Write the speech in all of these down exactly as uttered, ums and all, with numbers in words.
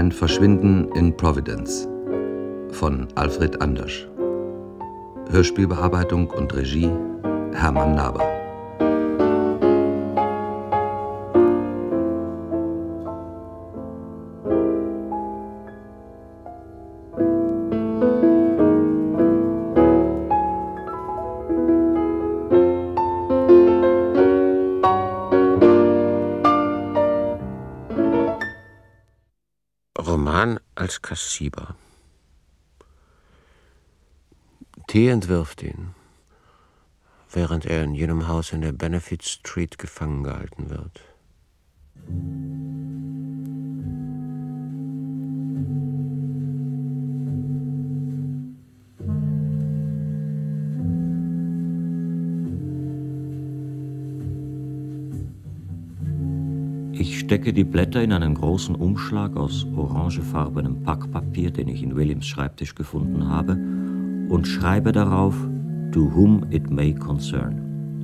Ein Verschwinden in Providence von Alfred Andersch. Hörspielbearbeitung und Regie Hermann Naber. Roman als Kassiber. T. entwirft ihn, während er in jenem Haus in der Benefit Street gefangen gehalten wird. Ich stecke die Blätter in einen großen Umschlag aus orangefarbenem Packpapier, den ich in Williams Schreibtisch gefunden habe, und schreibe darauf, to whom it may concern.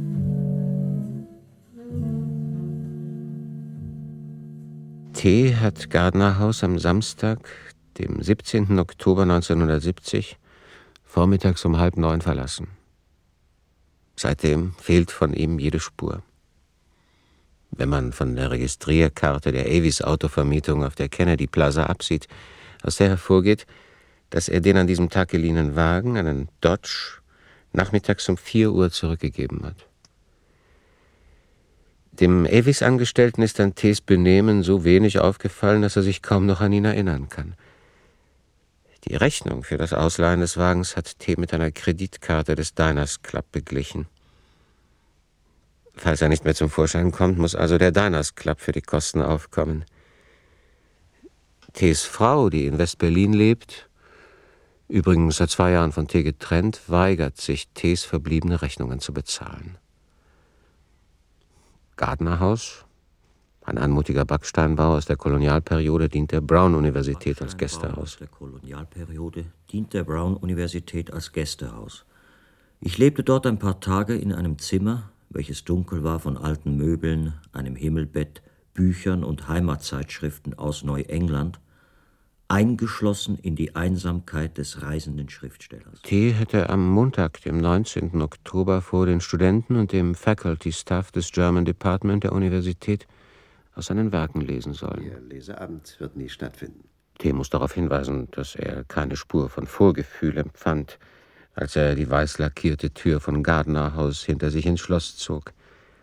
T. hat Gardner House am Samstag, dem siebzehnten Oktober neunzehnhundertsiebzig, vormittags um halb neun verlassen. Seitdem fehlt von ihm jede Spur. Wenn man von der Registrierkarte der Avis Autovermietung auf der Kennedy Plaza absieht, aus der hervorgeht, dass er den an diesem Tag geliehenen Wagen, einen Dodge, nachmittags um vier Uhr zurückgegeben hat. Dem Avis-Angestellten ist an T.s Benehmen so wenig aufgefallen, dass er sich kaum noch an ihn erinnern kann. Die Rechnung für das Ausleihen des Wagens hat T. mit einer Kreditkarte des Diners Club beglichen. Falls er nicht mehr zum Vorschein kommt, muss also der Diners Club für die Kosten aufkommen. T.s Frau, die in West-Berlin lebt, übrigens seit zwei Jahren von T. getrennt, weigert sich, T.s verbliebene Rechnungen zu bezahlen. Gardner House, ein anmutiger Backsteinbau aus der Kolonialperiode, dient der Brown-Universität als Gästehaus. Aus der Kolonialperiode dient der Brown-Universität als Gästehaus. Ich lebte dort ein paar Tage in einem Zimmer, welches dunkel war von alten Möbeln, einem Himmelbett, Büchern und Heimatzeitschriften aus Neuengland, eingeschlossen in die Einsamkeit des reisenden Schriftstellers. T. hätte am Montag, dem neunzehnten Oktober, vor den Studenten und dem Faculty-Staff des German Department der Universität aus seinen Werken lesen sollen. Ihr Leseabend wird nie stattfinden. T. muss darauf hinweisen, dass er keine Spur von Vorgefühl empfand, als er die weiß lackierte Tür von Gardner House hinter sich ins Schloss zog.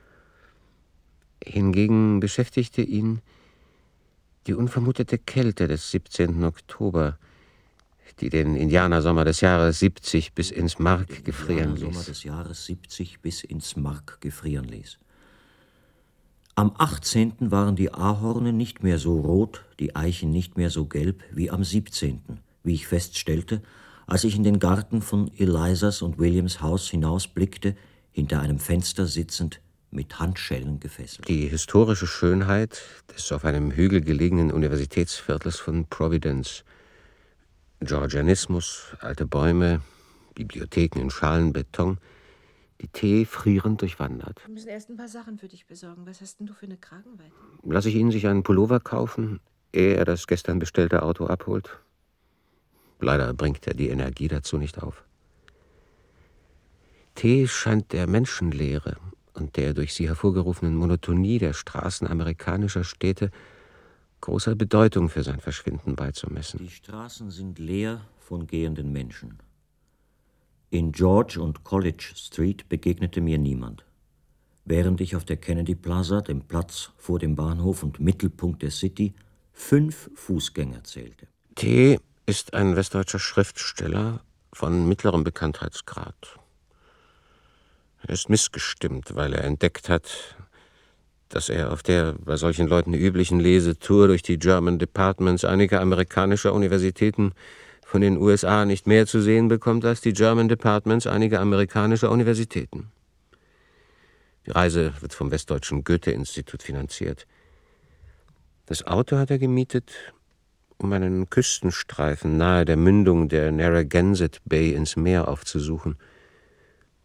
Hingegen beschäftigte ihn die unvermutete Kälte des siebzehnten Oktober, die den Indianersommer des Jahres siebzig bis ins Mark gefrieren ließ. Sommer des Jahres siebzig bis ins Mark gefrieren ließ. Am achtzehnten waren die Ahorne nicht mehr so rot, die Eichen nicht mehr so gelb wie am siebzehnten, wie ich feststellte, als ich in den Garten von Elisas und Williams Haus hinausblickte, hinter einem Fenster sitzend, mit Handschellen gefesselt. Die historische Schönheit des auf einem Hügel gelegenen Universitätsviertels von Providence. Georgianismus, alte Bäume, Bibliotheken in Schalenbeton, die T. frierend durchwandert. Wir müssen erst ein paar Sachen für dich besorgen. Was hast denn du für eine Kragenweite? Lass ich Ihnen sich einen Pullover kaufen, ehe er das gestern bestellte Auto abholt? Leider bringt er die Energie dazu nicht auf. T. scheint der Menschenleere und der durch sie hervorgerufenen Monotonie der Straßen amerikanischer Städte großer Bedeutung für sein Verschwinden beizumessen. Die Straßen sind leer von gehenden Menschen. In George und College Street begegnete mir niemand, während ich auf der Kennedy Plaza, dem Platz vor dem Bahnhof und Mittelpunkt der City, fünf Fußgänger zählte. T. ist ein westdeutscher Schriftsteller von mittlerem Bekanntheitsgrad. Er ist missgestimmt, weil er entdeckt hat, dass er auf der bei solchen Leuten üblichen Lesetour durch die German Departments einiger amerikanischer Universitäten von den U S A nicht mehr zu sehen bekommt als die German Departments einiger amerikanischer Universitäten. Die Reise wird vom Westdeutschen Goethe-Institut finanziert. Das Auto hat er gemietet, um einen Küstenstreifen nahe der Mündung der Narragansett Bay ins Meer aufzusuchen,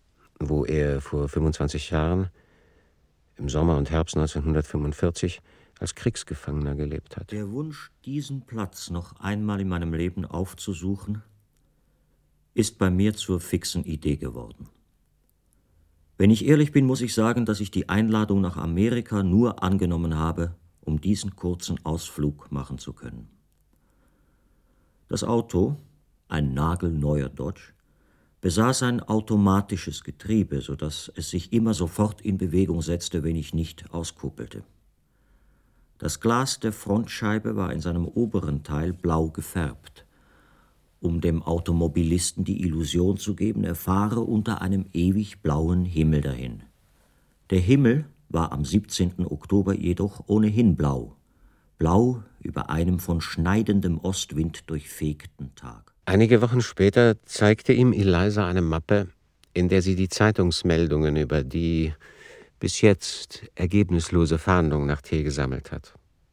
wo er vor fünfundzwanzig Jahren, im Sommer und Herbst neunzehnhundertfünfundvierzig, als Kriegsgefangener gelebt hat. Der Wunsch, diesen Platz noch einmal in meinem Leben aufzusuchen, ist bei mir zur fixen Idee geworden. Wenn ich ehrlich bin, muss ich sagen, dass ich die Einladung nach Amerika nur angenommen habe, um diesen kurzen Ausflug machen zu können. Das Auto, ein nagelneuer Dodge, besaß ein automatisches Getriebe, sodass es sich immer sofort in Bewegung setzte, wenn ich nicht auskuppelte. Das Glas der Frontscheibe war in seinem oberen Teil blau gefärbt, um dem Automobilisten die Illusion zu geben, er fahre unter einem ewig blauen Himmel dahin. Der Himmel war am siebzehnten Oktober jedoch ohnehin blau, blau über einem von schneidendem Ostwind durchfegten Tag. Einige Wochen später zeigte ihm Eliza eine Mappe, in der sie die Zeitungsmeldungen über die bis jetzt ergebnislose Fahndung nach T. gesammelt hat.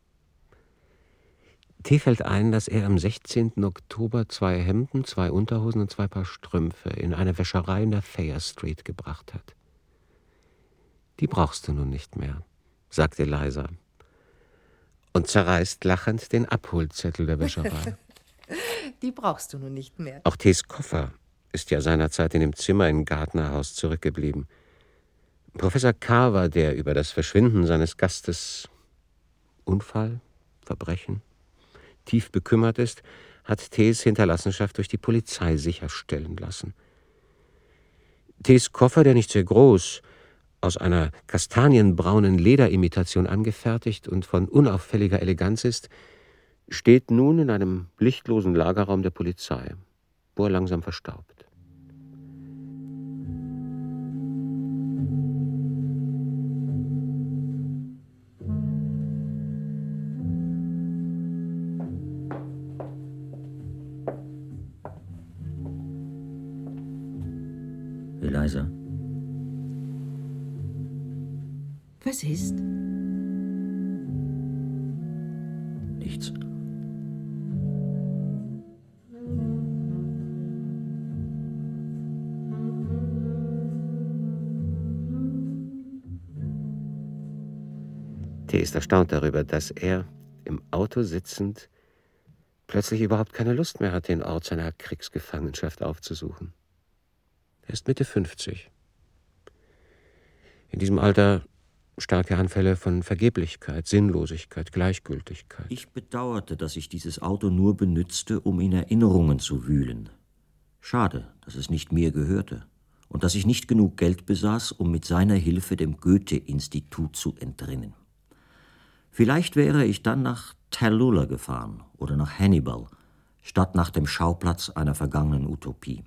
T. fällt ein, dass er am sechzehnten Oktober zwei Hemden, zwei Unterhosen und zwei Paar Strümpfe in eine Wäscherei in der Thayer Street gebracht hat. »Die brauchst du nun nicht mehr«, sagt Eliza und zerreißt lachend den Abholzettel der Wäscherei. Die brauchst du nun nicht mehr. Auch T.s Koffer ist ja seinerzeit in dem Zimmer in Gardner House zurückgeblieben. Professor Carver, der über das Verschwinden seines Gastes Unfall, Verbrechen, tief bekümmert ist, hat T.s Hinterlassenschaft durch die Polizei sicherstellen lassen. T.s Koffer, der nicht sehr groß, aus einer kastanienbraunen Lederimitation angefertigt und von unauffälliger Eleganz ist, steht nun in einem lichtlosen Lagerraum der Polizei, wo er langsam verstaubt. Eliza. Was ist? Nichts. T. ist erstaunt darüber, dass er, im Auto sitzend, plötzlich überhaupt keine Lust mehr hat, den Ort seiner Kriegsgefangenschaft aufzusuchen. Er ist Mitte fünfzig. In diesem Alter starke Anfälle von Vergeblichkeit, Sinnlosigkeit, Gleichgültigkeit. Ich bedauerte, dass ich dieses Auto nur benützte, um in Erinnerungen zu wühlen. Schade, dass es nicht mir gehörte und dass ich nicht genug Geld besaß, um mit seiner Hilfe dem Goethe-Institut zu entrinnen. Vielleicht wäre ich dann nach Tallulah gefahren oder nach Hannibal, statt nach dem Schauplatz einer vergangenen Utopie.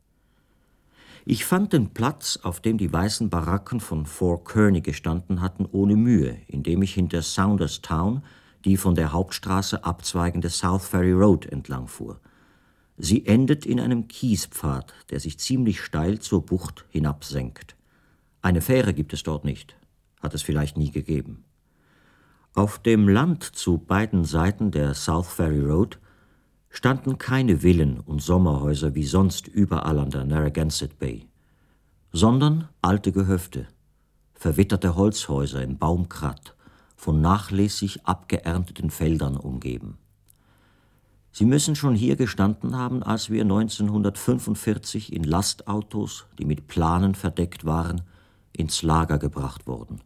Ich fand den Platz, auf dem die weißen Baracken von Fort Kearny gestanden hatten, ohne Mühe, indem ich hinter Saunders Town die von der Hauptstraße abzweigende South Ferry Road entlang fuhr. Sie endet in einem Kiespfad, der sich ziemlich steil zur Bucht hinabsenkt. Eine Fähre gibt es dort nicht, hat es vielleicht nie gegeben. Auf dem Land zu beiden Seiten der South Ferry Road standen keine Villen und Sommerhäuser wie sonst überall an der Narragansett Bay, sondern alte Gehöfte, verwitterte Holzhäuser in Baumkratt, von nachlässig abgeernteten Feldern umgeben. Sie müssen schon hier gestanden haben, als wir neunzehnhundertfünfundvierzig in Lastautos, die mit Planen verdeckt waren, ins Lager gebracht wurden.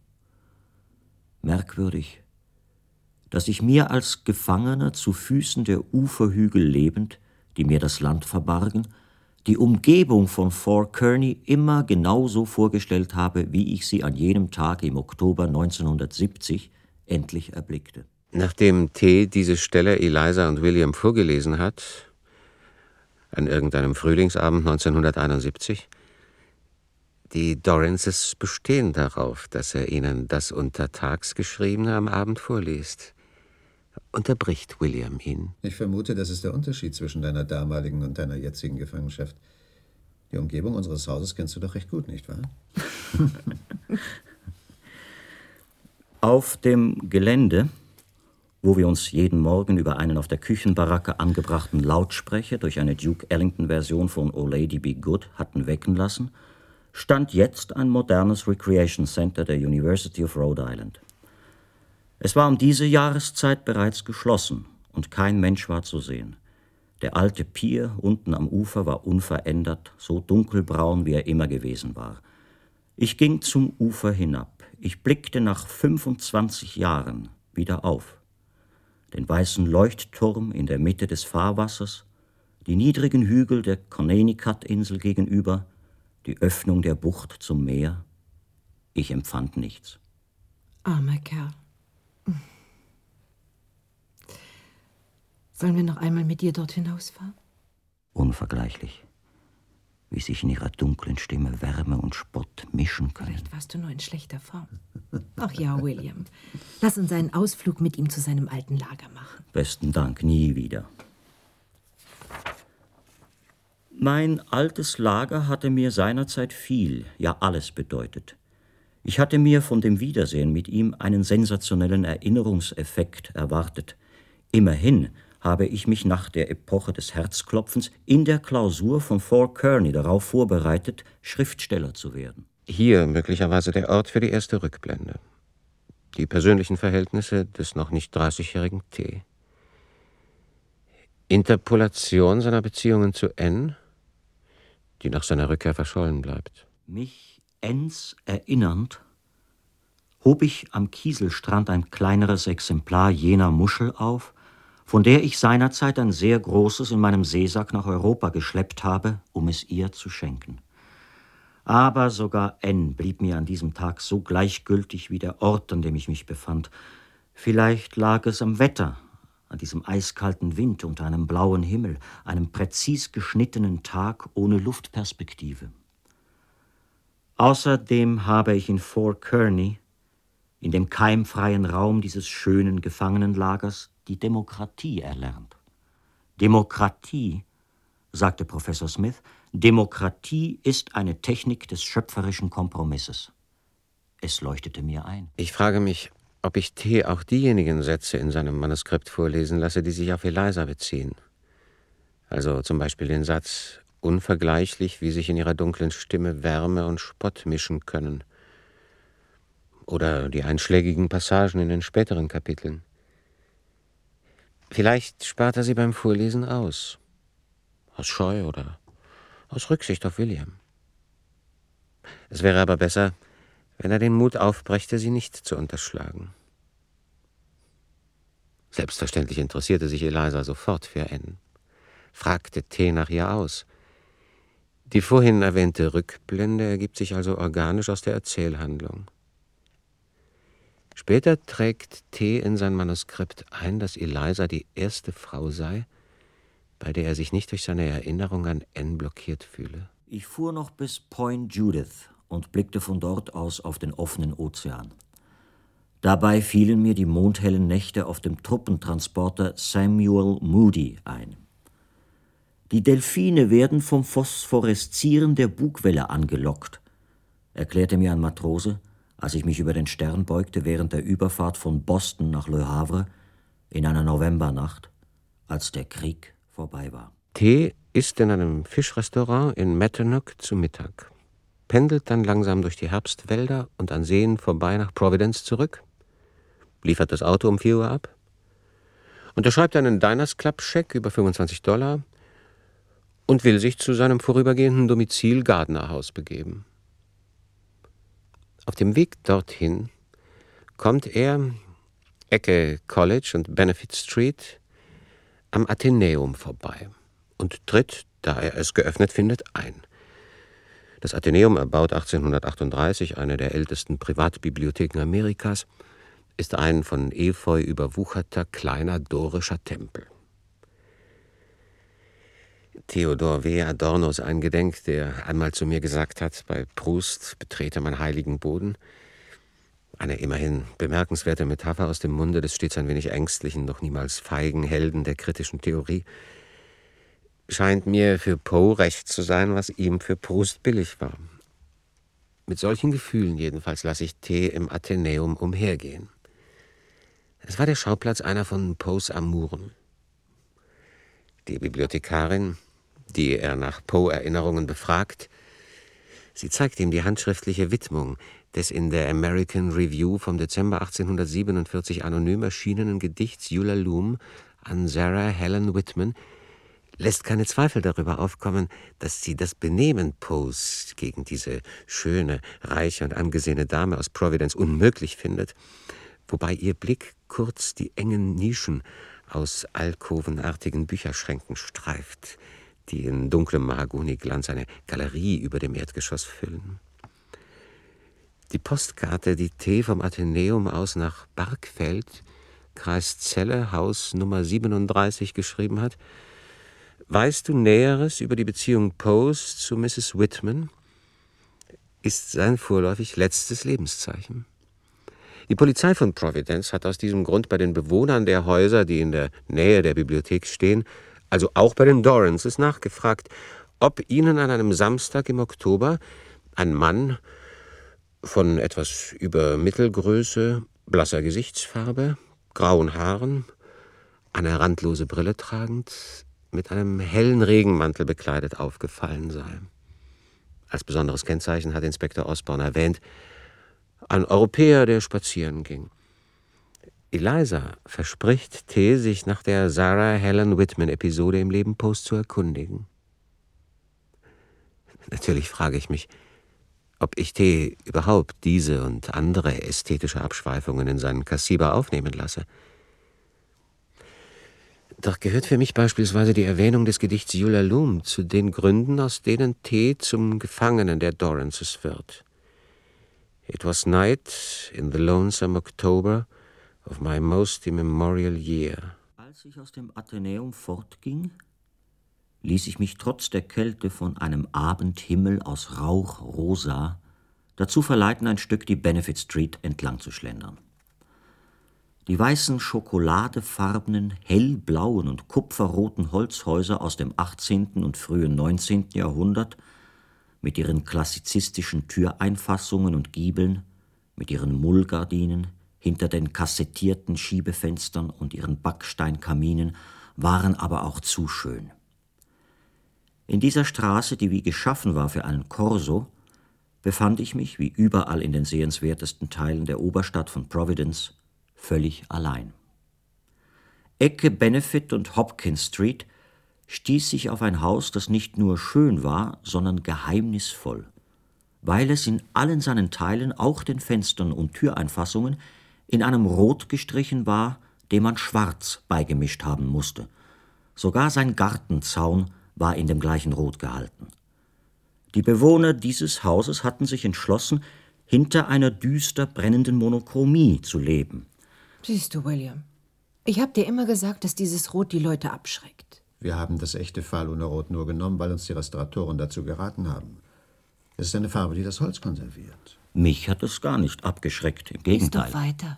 Merkwürdig, dass ich mir als Gefangener zu Füßen der Uferhügel lebend, die mir das Land verbargen, die Umgebung von Fort Kearny immer genauso vorgestellt habe, wie ich sie an jenem Tag im Oktober neunzehnhundertsiebzig endlich erblickte. Nachdem T. diese Stelle Eliza und William vorgelesen hat, an irgendeinem Frühlingsabend neunzehnhunderteinundsiebzig, die Dorrances bestehen darauf, dass er ihnen das untertags Geschriebene am Abend vorliest, unterbricht William ihn. Ich vermute, das ist der Unterschied zwischen deiner damaligen und deiner jetzigen Gefangenschaft. Die Umgebung unseres Hauses kennst du doch recht gut, nicht wahr? Auf dem Gelände, wo wir uns jeden Morgen über einen auf der Küchenbaracke angebrachten Lautsprecher durch eine Duke Ellington-Version von Oh Lady Be Good hatten wecken lassen, stand jetzt ein modernes Recreation Center der University of Rhode Island. Es war um diese Jahreszeit bereits geschlossen und kein Mensch war zu sehen. Der alte Pier unten am Ufer war unverändert, so dunkelbraun, wie er immer gewesen war. Ich ging zum Ufer hinab. Ich blickte nach fünfundzwanzig Jahren wieder auf. Den weißen Leuchtturm in der Mitte des Fahrwassers, die niedrigen Hügel der Connecticut-Insel gegenüber, die Öffnung der Bucht zum Meer. Ich empfand nichts. Armer Kerl. Sollen wir noch einmal mit dir dort hinausfahren? Unvergleichlich, wie sich in ihrer dunklen Stimme Wärme und Spott mischen können. Vielleicht warst du nur in schlechter Form. Ach ja, William. Lass uns einen Ausflug mit ihm zu seinem alten Lager machen. Besten Dank, nie wieder. Mein altes Lager hatte mir seinerzeit viel, ja alles bedeutet. Ich hatte mir von dem Wiedersehen mit ihm einen sensationellen Erinnerungseffekt erwartet. Immerhin habe ich mich nach der Epoche des Herzklopfens in der Klausur von Fort Kearney darauf vorbereitet, Schriftsteller zu werden. Hier möglicherweise der Ort für die erste Rückblende. Die persönlichen Verhältnisse des noch nicht dreißigjährigen T. Interpolation seiner Beziehungen zu N, die nach seiner Rückkehr verschollen bleibt. Mich Ens erinnernd, hob ich am Kieselstrand ein kleineres Exemplar jener Muschel auf, von der ich seinerzeit ein sehr großes in meinem Seesack nach Europa geschleppt habe, um es ihr zu schenken. Aber sogar N blieb mir an diesem Tag so gleichgültig wie der Ort, an dem ich mich befand. Vielleicht lag es am Wetter, an diesem eiskalten Wind unter einem blauen Himmel, einem präzis geschnittenen Tag ohne Luftperspektive. Außerdem habe ich in Fort Kearney, in dem keimfreien Raum dieses schönen Gefangenenlagers, die Demokratie erlernt. Demokratie, sagte Professor Smith, Demokratie ist eine Technik des schöpferischen Kompromisses. Es leuchtete mir ein. Ich frage mich, ob ich T. auch diejenigen Sätze in seinem Manuskript vorlesen lasse, die sich auf Eliza beziehen. Also zum Beispiel den Satz, unvergleichlich, wie sich in ihrer dunklen Stimme Wärme und Spott mischen können. Oder die einschlägigen Passagen in den späteren Kapiteln. Vielleicht spart er sie beim Vorlesen aus. Aus Scheu oder aus Rücksicht auf William. Es wäre aber besser, wenn er den Mut aufbrächte, sie nicht zu unterschlagen. Selbstverständlich interessierte sich Eliza sofort für N, fragte T. nach ihr aus. Die vorhin erwähnte Rückblende ergibt sich also organisch aus der Erzählhandlung. Später trägt T. in sein Manuskript ein, dass Eliza die erste Frau sei, bei der er sich nicht durch seine Erinnerung an N blockiert fühle. Ich fuhr noch bis Point Judith und blickte von dort aus auf den offenen Ozean. Dabei fielen mir die mondhellen Nächte auf dem Truppentransporter Samuel Moody ein. Die Delfine werden vom Phosphoreszieren der Bugwelle angelockt, erklärte mir ein Matrose, als ich mich über den Stern beugte während der Überfahrt von Boston nach Le Havre in einer Novembernacht, als der Krieg vorbei war. T. isst in einem Fischrestaurant in Matanock zu Mittag, pendelt dann langsam durch die Herbstwälder und an Seen vorbei nach Providence zurück, liefert das Auto um vier Uhr ab, unterschreibt einen Diners Club-Scheck über fünfundzwanzig Dollar und will sich zu seinem vorübergehenden Domizil Gardner House begeben. Auf dem Weg dorthin kommt er, Ecke College und Benefit Street, am Athenäum vorbei und tritt, da er es geöffnet findet, ein. Das Athenäum, erbaut achtzehnhundertachtunddreißig, eine der ältesten Privatbibliotheken Amerikas, ist ein von Efeu überwucherter, kleiner dorischer Tempel. Theodor W. Adorno ist eingedenk, der einmal zu mir gesagt hat, bei Proust betrete man heiligen Boden. Eine immerhin bemerkenswerte Metapher aus dem Munde des stets ein wenig ängstlichen, doch niemals feigen Helden der kritischen Theorie. Scheint mir für Poe recht zu sein, was ihm für Proust billig war. Mit solchen Gefühlen jedenfalls lasse ich T. im Athenäum umhergehen. Es war der Schauplatz einer von Poes Amuren. Die Bibliothekarin, die er nach Poe-Erinnerungen befragt, Sie zeigt ihm die handschriftliche Widmung des in der American Review vom Dezember achtzehnhundertsiebenundvierzig anonym erschienenen Gedichts Ulalume an Sarah Helen Whitman, lässt keine Zweifel darüber aufkommen, dass sie das Benehmen Poes gegen diese schöne, reiche und angesehene Dame aus Providence unmöglich findet, wobei ihr Blick kurz die engen Nischen aus alkovenartigen Bücherschränken streift, die in dunklem Mahagoniglanz eine Galerie über dem Erdgeschoss füllen. Die Postkarte, die T. vom Athenäum aus nach Bargfeld, Kreis Celle, Haus Nummer siebenunddreißig, geschrieben hat: »Weißt du Näheres über die Beziehung Poes zu Misses Whitman?« ist sein vorläufig letztes Lebenszeichen. Die Polizei von Providence hat aus diesem Grund bei den Bewohnern der Häuser, die in der Nähe der Bibliothek stehen, also auch bei den Dorrances, nachgefragt, ob ihnen an einem Samstag im Oktober ein Mann von etwas über Mittelgröße, blasser Gesichtsfarbe, grauen Haaren, eine randlose Brille tragend, mit einem hellen Regenmantel bekleidet aufgefallen sei. Als besonderes Kennzeichen hat Inspektor Osborne erwähnt, ein Europäer, der spazieren ging. Eliza verspricht T., sich nach der Sarah Helen Whitman-Episode im Leben Poes zu erkundigen. Natürlich frage ich mich, ob ich T. überhaupt diese und andere ästhetische Abschweifungen in seinen Kassiber aufnehmen lasse. Doch gehört für mich beispielsweise die Erwähnung des Gedichts Ulalume zu den Gründen, aus denen T. zum Gefangenen der Dorrances wird. It was night in the lonesome October of my most immemorial year. Als ich aus dem Athenäum fortging, ließ ich mich trotz der Kälte von einem Abendhimmel aus Rauch rosa dazu verleiten, ein Stück die Benefit Street entlang zu schlendern. Die weißen, schokoladefarbenen, hellblauen und kupferroten Holzhäuser aus dem achtzehnten und frühen neunzehnten Jahrhundert mit ihren klassizistischen Türeinfassungen und Giebeln, mit ihren Mullgardinen hinter den kassettierten Schiebefenstern und ihren Backsteinkaminen waren aber auch zu schön. In dieser Straße, die wie geschaffen war für einen Korso, befand ich mich, wie überall in den sehenswertesten Teilen der Oberstadt von Providence, völlig allein. Ecke Benefit und Hopkins Street stieß ich auf ein Haus, das nicht nur schön war, sondern geheimnisvoll, weil es in allen seinen Teilen, auch den Fenstern und Türeinfassungen, in einem Rot gestrichen war, dem man schwarz beigemischt haben musste. Sogar sein Gartenzaun war in dem gleichen Rot gehalten. Die Bewohner dieses Hauses hatten sich entschlossen, hinter einer düster brennenden Monochromie zu leben. Siehst du, William, ich hab dir immer gesagt, dass dieses Rot die Leute abschreckt. Wir haben das echte Fahlunrot nur genommen, weil uns die Restauratoren dazu geraten haben. Es ist eine Farbe, die das Holz konserviert. Mich hat es gar nicht abgeschreckt, im Gegenteil. Lies doch weiter.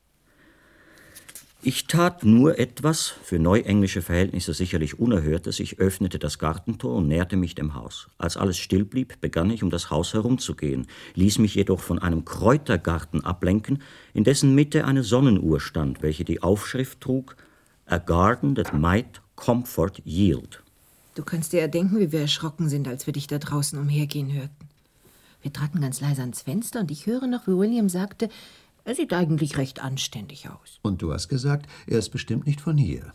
Ich tat nur etwas, für neuenglische Verhältnisse sicherlich Unerhörtes. Ich öffnete das Gartentor und näherte mich dem Haus. Als alles still blieb, begann ich, um das Haus herumzugehen, ließ mich jedoch von einem Kräutergarten ablenken, in dessen Mitte eine Sonnenuhr stand, welche die Aufschrift trug: A garden that might comfort yield. Du kannst dir ja denken, wie wir erschrocken sind, als wir dich da draußen umhergehen hörten. Wir traten ganz leise ans Fenster und ich höre noch, wie William sagte, er sieht eigentlich recht anständig aus. Und du hast gesagt, er ist bestimmt nicht von hier.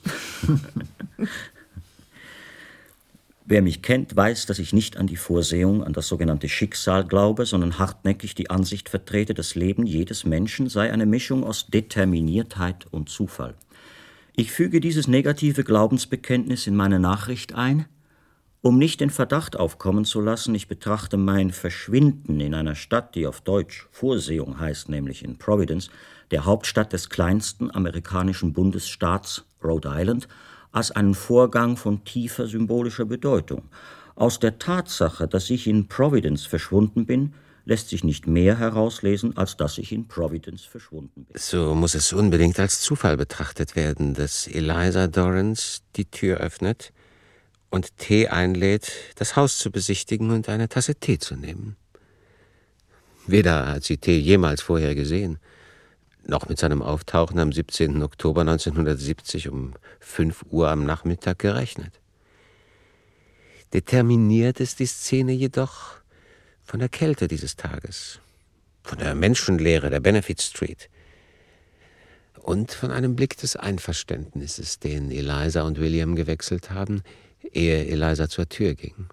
Wer mich kennt, weiß, dass ich nicht an die Vorsehung, an das sogenannte Schicksal glaube, sondern hartnäckig die Ansicht vertrete, das Leben jedes Menschen sei eine Mischung aus Determiniertheit und Zufall. Ich füge dieses negative Glaubensbekenntnis in meine Nachricht ein, um nicht den Verdacht aufkommen zu lassen, ich betrachte mein Verschwinden in einer Stadt, die auf Deutsch Vorsehung heißt, nämlich in Providence, der Hauptstadt des kleinsten amerikanischen Bundesstaats Rhode Island, als einen Vorgang von tiefer symbolischer Bedeutung. Aus der Tatsache, dass ich in Providence verschwunden bin, lässt sich nicht mehr herauslesen, als dass ich in Providence verschwunden bin. So muss es unbedingt als Zufall betrachtet werden, dass Eliza Dorrance die Tür öffnet und T. einlädt, das Haus zu besichtigen und eine Tasse Tee zu nehmen. Weder hat sie T. jemals vorher gesehen, noch mit seinem Auftauchen am siebzehnten Oktober neunzehnhundertsiebzig um fünf Uhr am Nachmittag gerechnet. Determiniert ist die Szene jedoch von der Kälte dieses Tages, von der Menschenleere der Benefit Street und von einem Blick des Einverständnisses, den Eliza und William gewechselt haben, ehe Eliza zur Tür ging.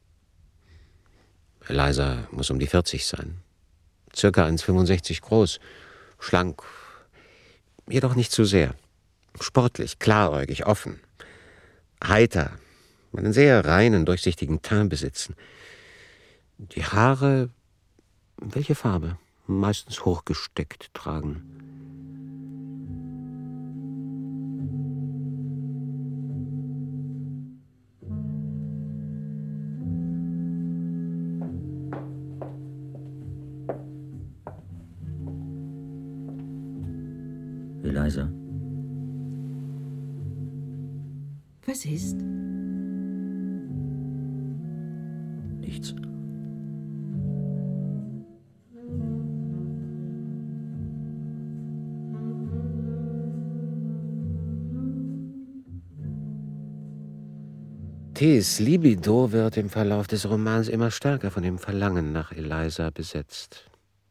Eliza muss um die vierzig sein, circa eins Komma fünfundsechzig groß, schlank, jedoch nicht zu sehr, sportlich, klaräugig, offen, heiter, einen sehr reinen, durchsichtigen Teint besitzen. Die Haare, welche Farbe? Meistens hochgesteckt tragen. Eliza. Was ist? Nichts. Tees Libido wird im Verlauf des Romans immer stärker von dem Verlangen nach Eliza besetzt.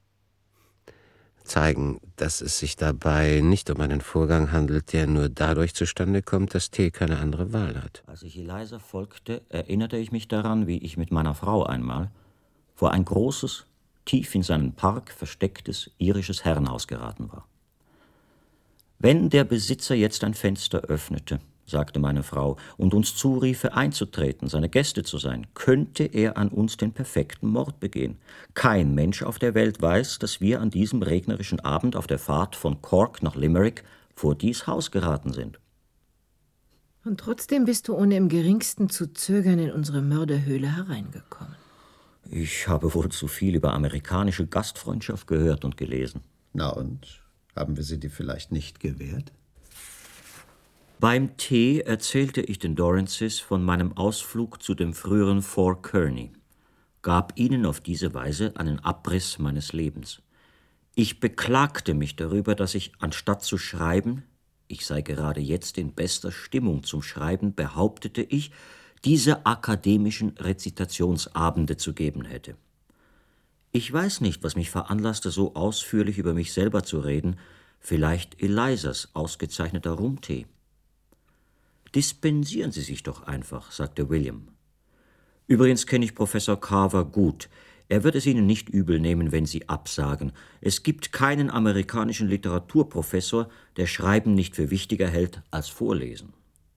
Zeigen, dass es sich dabei nicht um einen Vorgang handelt, der nur dadurch zustande kommt, dass T keine andere Wahl hat. Als ich Eliza folgte, erinnerte ich mich daran, wie ich mit meiner Frau einmal vor ein großes, tief in seinen Park verstecktes irisches Herrenhaus geraten war. Wenn der Besitzer jetzt ein Fenster öffnete, sagte meine Frau, und uns zuriefe, einzutreten, seine Gäste zu sein, könnte er an uns den perfekten Mord begehen. Kein Mensch auf der Welt weiß, dass wir an diesem regnerischen Abend auf der Fahrt von Cork nach Limerick vor dies Haus geraten sind. Und trotzdem bist du ohne im geringsten zu zögern in unsere Mörderhöhle hereingekommen. Ich habe wohl zu viel über amerikanische Gastfreundschaft gehört und gelesen. Na und? Haben wir sie dir vielleicht nicht gewährt? Beim Tee erzählte ich den Dorrances von meinem Ausflug zu dem früheren Fort Kearney, gab ihnen auf diese Weise einen Abriss meines Lebens. Ich beklagte mich darüber, dass ich, anstatt zu schreiben, ich sei gerade jetzt in bester Stimmung zum Schreiben, behauptete ich, diese akademischen Rezitationsabende zu geben hätte. Ich weiß nicht, was mich veranlasste, so ausführlich über mich selber zu reden, vielleicht Elizas ausgezeichneter Rumtee. »Dispensieren Sie sich doch einfach«, sagte William. »Übrigens kenne ich Professor Carver gut. Er wird es Ihnen nicht übel nehmen, wenn Sie absagen. Es gibt keinen amerikanischen Literaturprofessor, der Schreiben nicht für wichtiger hält als Vorlesen.«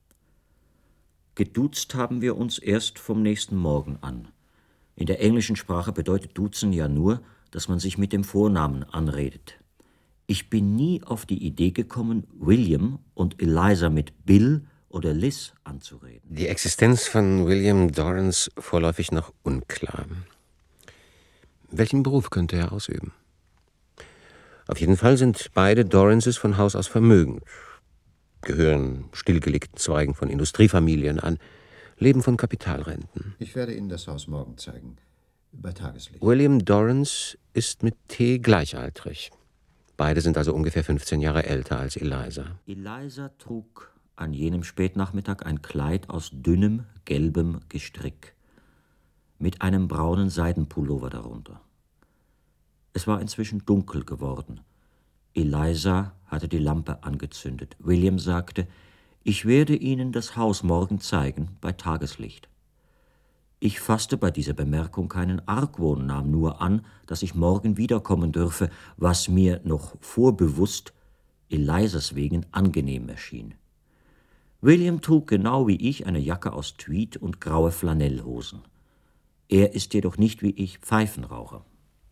Geduzt haben wir uns erst vom nächsten Morgen an. In der englischen Sprache bedeutet Duzen ja nur, dass man sich mit dem Vornamen anredet. Ich bin nie auf die Idee gekommen, William und Eliza mit Bill oder Liz anzureden. Die Existenz von William Dorrance vorläufig noch unklar. Welchen Beruf könnte er ausüben? Auf jeden Fall sind beide Dorrances von Haus aus vermögend, gehören stillgelegten Zweigen von Industriefamilien an, leben von Kapitalrenten. Ich werde Ihnen das Haus morgen zeigen, bei Tageslicht. William Dorrance ist mit T. gleichaltrig. Beide sind also ungefähr fünfzehn Jahre älter als Eliza. Eliza trug an jenem Spätnachmittag ein Kleid aus dünnem, gelbem Gestrick, mit einem braunen Seidenpullover darunter. Es war inzwischen dunkel geworden. Eliza hatte die Lampe angezündet. William sagte, »Ich werde Ihnen das Haus morgen zeigen, bei Tageslicht.« Ich fasste bei dieser Bemerkung keinen Argwohn, nahm nur an, dass ich morgen wiederkommen dürfe, was mir noch vorbewusst Elizas wegen angenehm erschien. William trug genau wie ich eine Jacke aus Tweed und graue Flanellhosen. Er ist jedoch nicht wie ich Pfeifenraucher.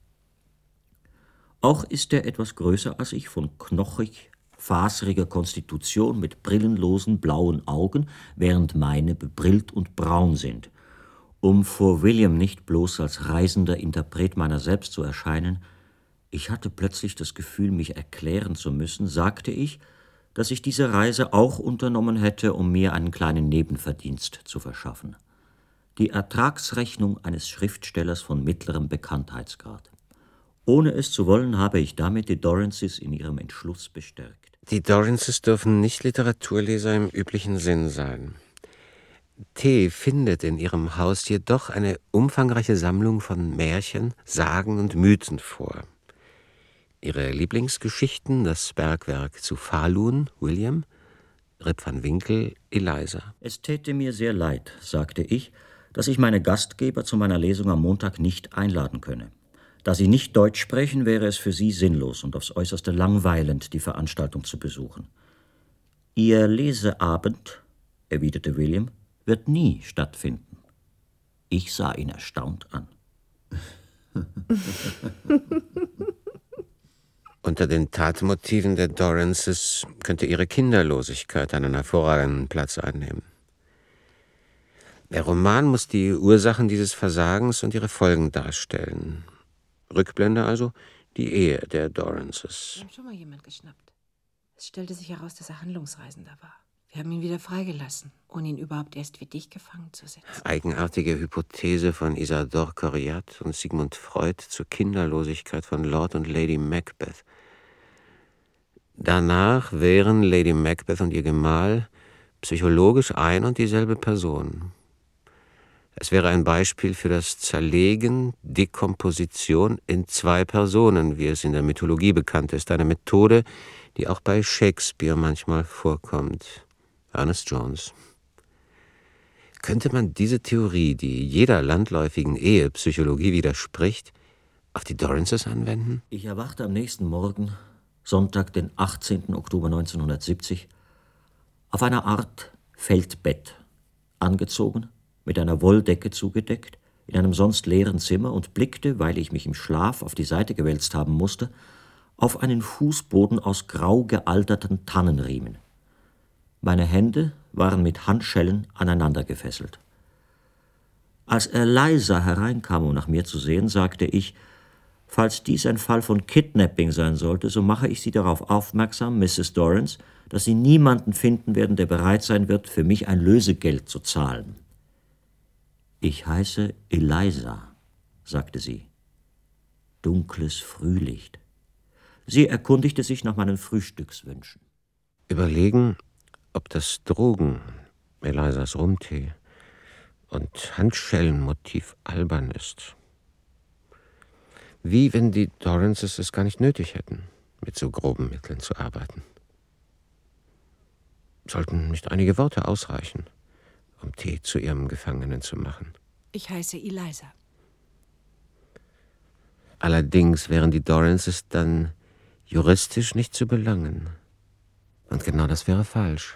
Auch ist er etwas größer als ich, von knochig, faseriger Konstitution mit brillenlosen blauen Augen, während meine bebrillt und braun sind. Um vor William nicht bloß als reisender Interpret meiner selbst zu erscheinen, ich hatte plötzlich das Gefühl, mich erklären zu müssen, sagte ich, dass ich diese Reise auch unternommen hätte, um mir einen kleinen Nebenverdienst zu verschaffen. Die Ertragsrechnung eines Schriftstellers von mittlerem Bekanntheitsgrad. Ohne es zu wollen, habe ich damit die Dorrances in ihrem Entschluss bestärkt. Die Dorrances dürfen nicht Literaturleser im üblichen Sinn sein. T. findet in ihrem Haus jedoch eine umfangreiche Sammlung von Märchen, Sagen und Mythen vor. Ihre Lieblingsgeschichten, das Bergwerk zu Falun, William, Rip van Winkle, Eliza. Es täte mir sehr leid, sagte ich, dass ich meine Gastgeber zu meiner Lesung am Montag nicht einladen könne. Da sie nicht Deutsch sprechen, wäre es für sie sinnlos und aufs Äußerste langweilend, die Veranstaltung zu besuchen. Ihr Leseabend, erwiderte William, wird nie stattfinden. Ich sah ihn erstaunt an. Unter den Tatmotiven der Dorrances könnte ihre Kinderlosigkeit einen hervorragenden Platz einnehmen. Der Roman muss die Ursachen dieses Versagens und ihre Folgen darstellen. Rückblende also, die Ehe der Dorrances. Wir haben schon mal jemand geschnappt. Es stellte sich heraus, dass er Handlungsreisender war. Wir haben ihn wieder freigelassen, ohne ihn überhaupt erst wie dich gefangen zu setzen. Eigenartige Hypothese von Isadore Coriat und Sigmund Freud zur Kinderlosigkeit von Lord und Lady Macbeth. Danach wären Lady Macbeth und ihr Gemahl psychologisch ein und dieselbe Person. Es wäre ein Beispiel für das Zerlegen, Dekomposition in zwei Personen, wie es in der Mythologie bekannt ist. Eine Methode, die auch bei Shakespeare manchmal vorkommt. Ernest Jones. Könnte man diese Theorie, die jeder landläufigen Ehepsychologie widerspricht, auf die Dorrances anwenden? Ich erwachte am nächsten Morgen, Sonntag, den achtzehnten Oktober neunzehnhundertsiebzig, auf einer Art Feldbett, angezogen, mit einer Wolldecke zugedeckt, in einem sonst leeren Zimmer und blickte, weil ich mich im Schlaf auf die Seite gewälzt haben musste, auf einen Fußboden aus grau gealterten Tannenriemen. Meine Hände waren mit Handschellen aneinander gefesselt. Als Eliza hereinkam, um nach mir zu sehen, sagte ich, falls dies ein Fall von Kidnapping sein sollte, so mache ich Sie darauf aufmerksam, Misses Dorrance, dass Sie niemanden finden werden, der bereit sein wird, für mich ein Lösegeld zu zahlen. Ich heiße Eliza, sagte sie. Dunkles Frühlicht. Sie erkundigte sich nach meinen Frühstückswünschen. Überlegen, ob das Drogen, Elizas Rumtee und Handschellenmotiv albern ist. Wie wenn die Dorrances es gar nicht nötig hätten, mit so groben Mitteln zu arbeiten. Sollten nicht einige Worte ausreichen, um T zu ihrem Gefangenen zu machen? Ich heiße Eliza. Allerdings wären die Dorrances dann juristisch nicht zu belangen. Und genau das wäre falsch.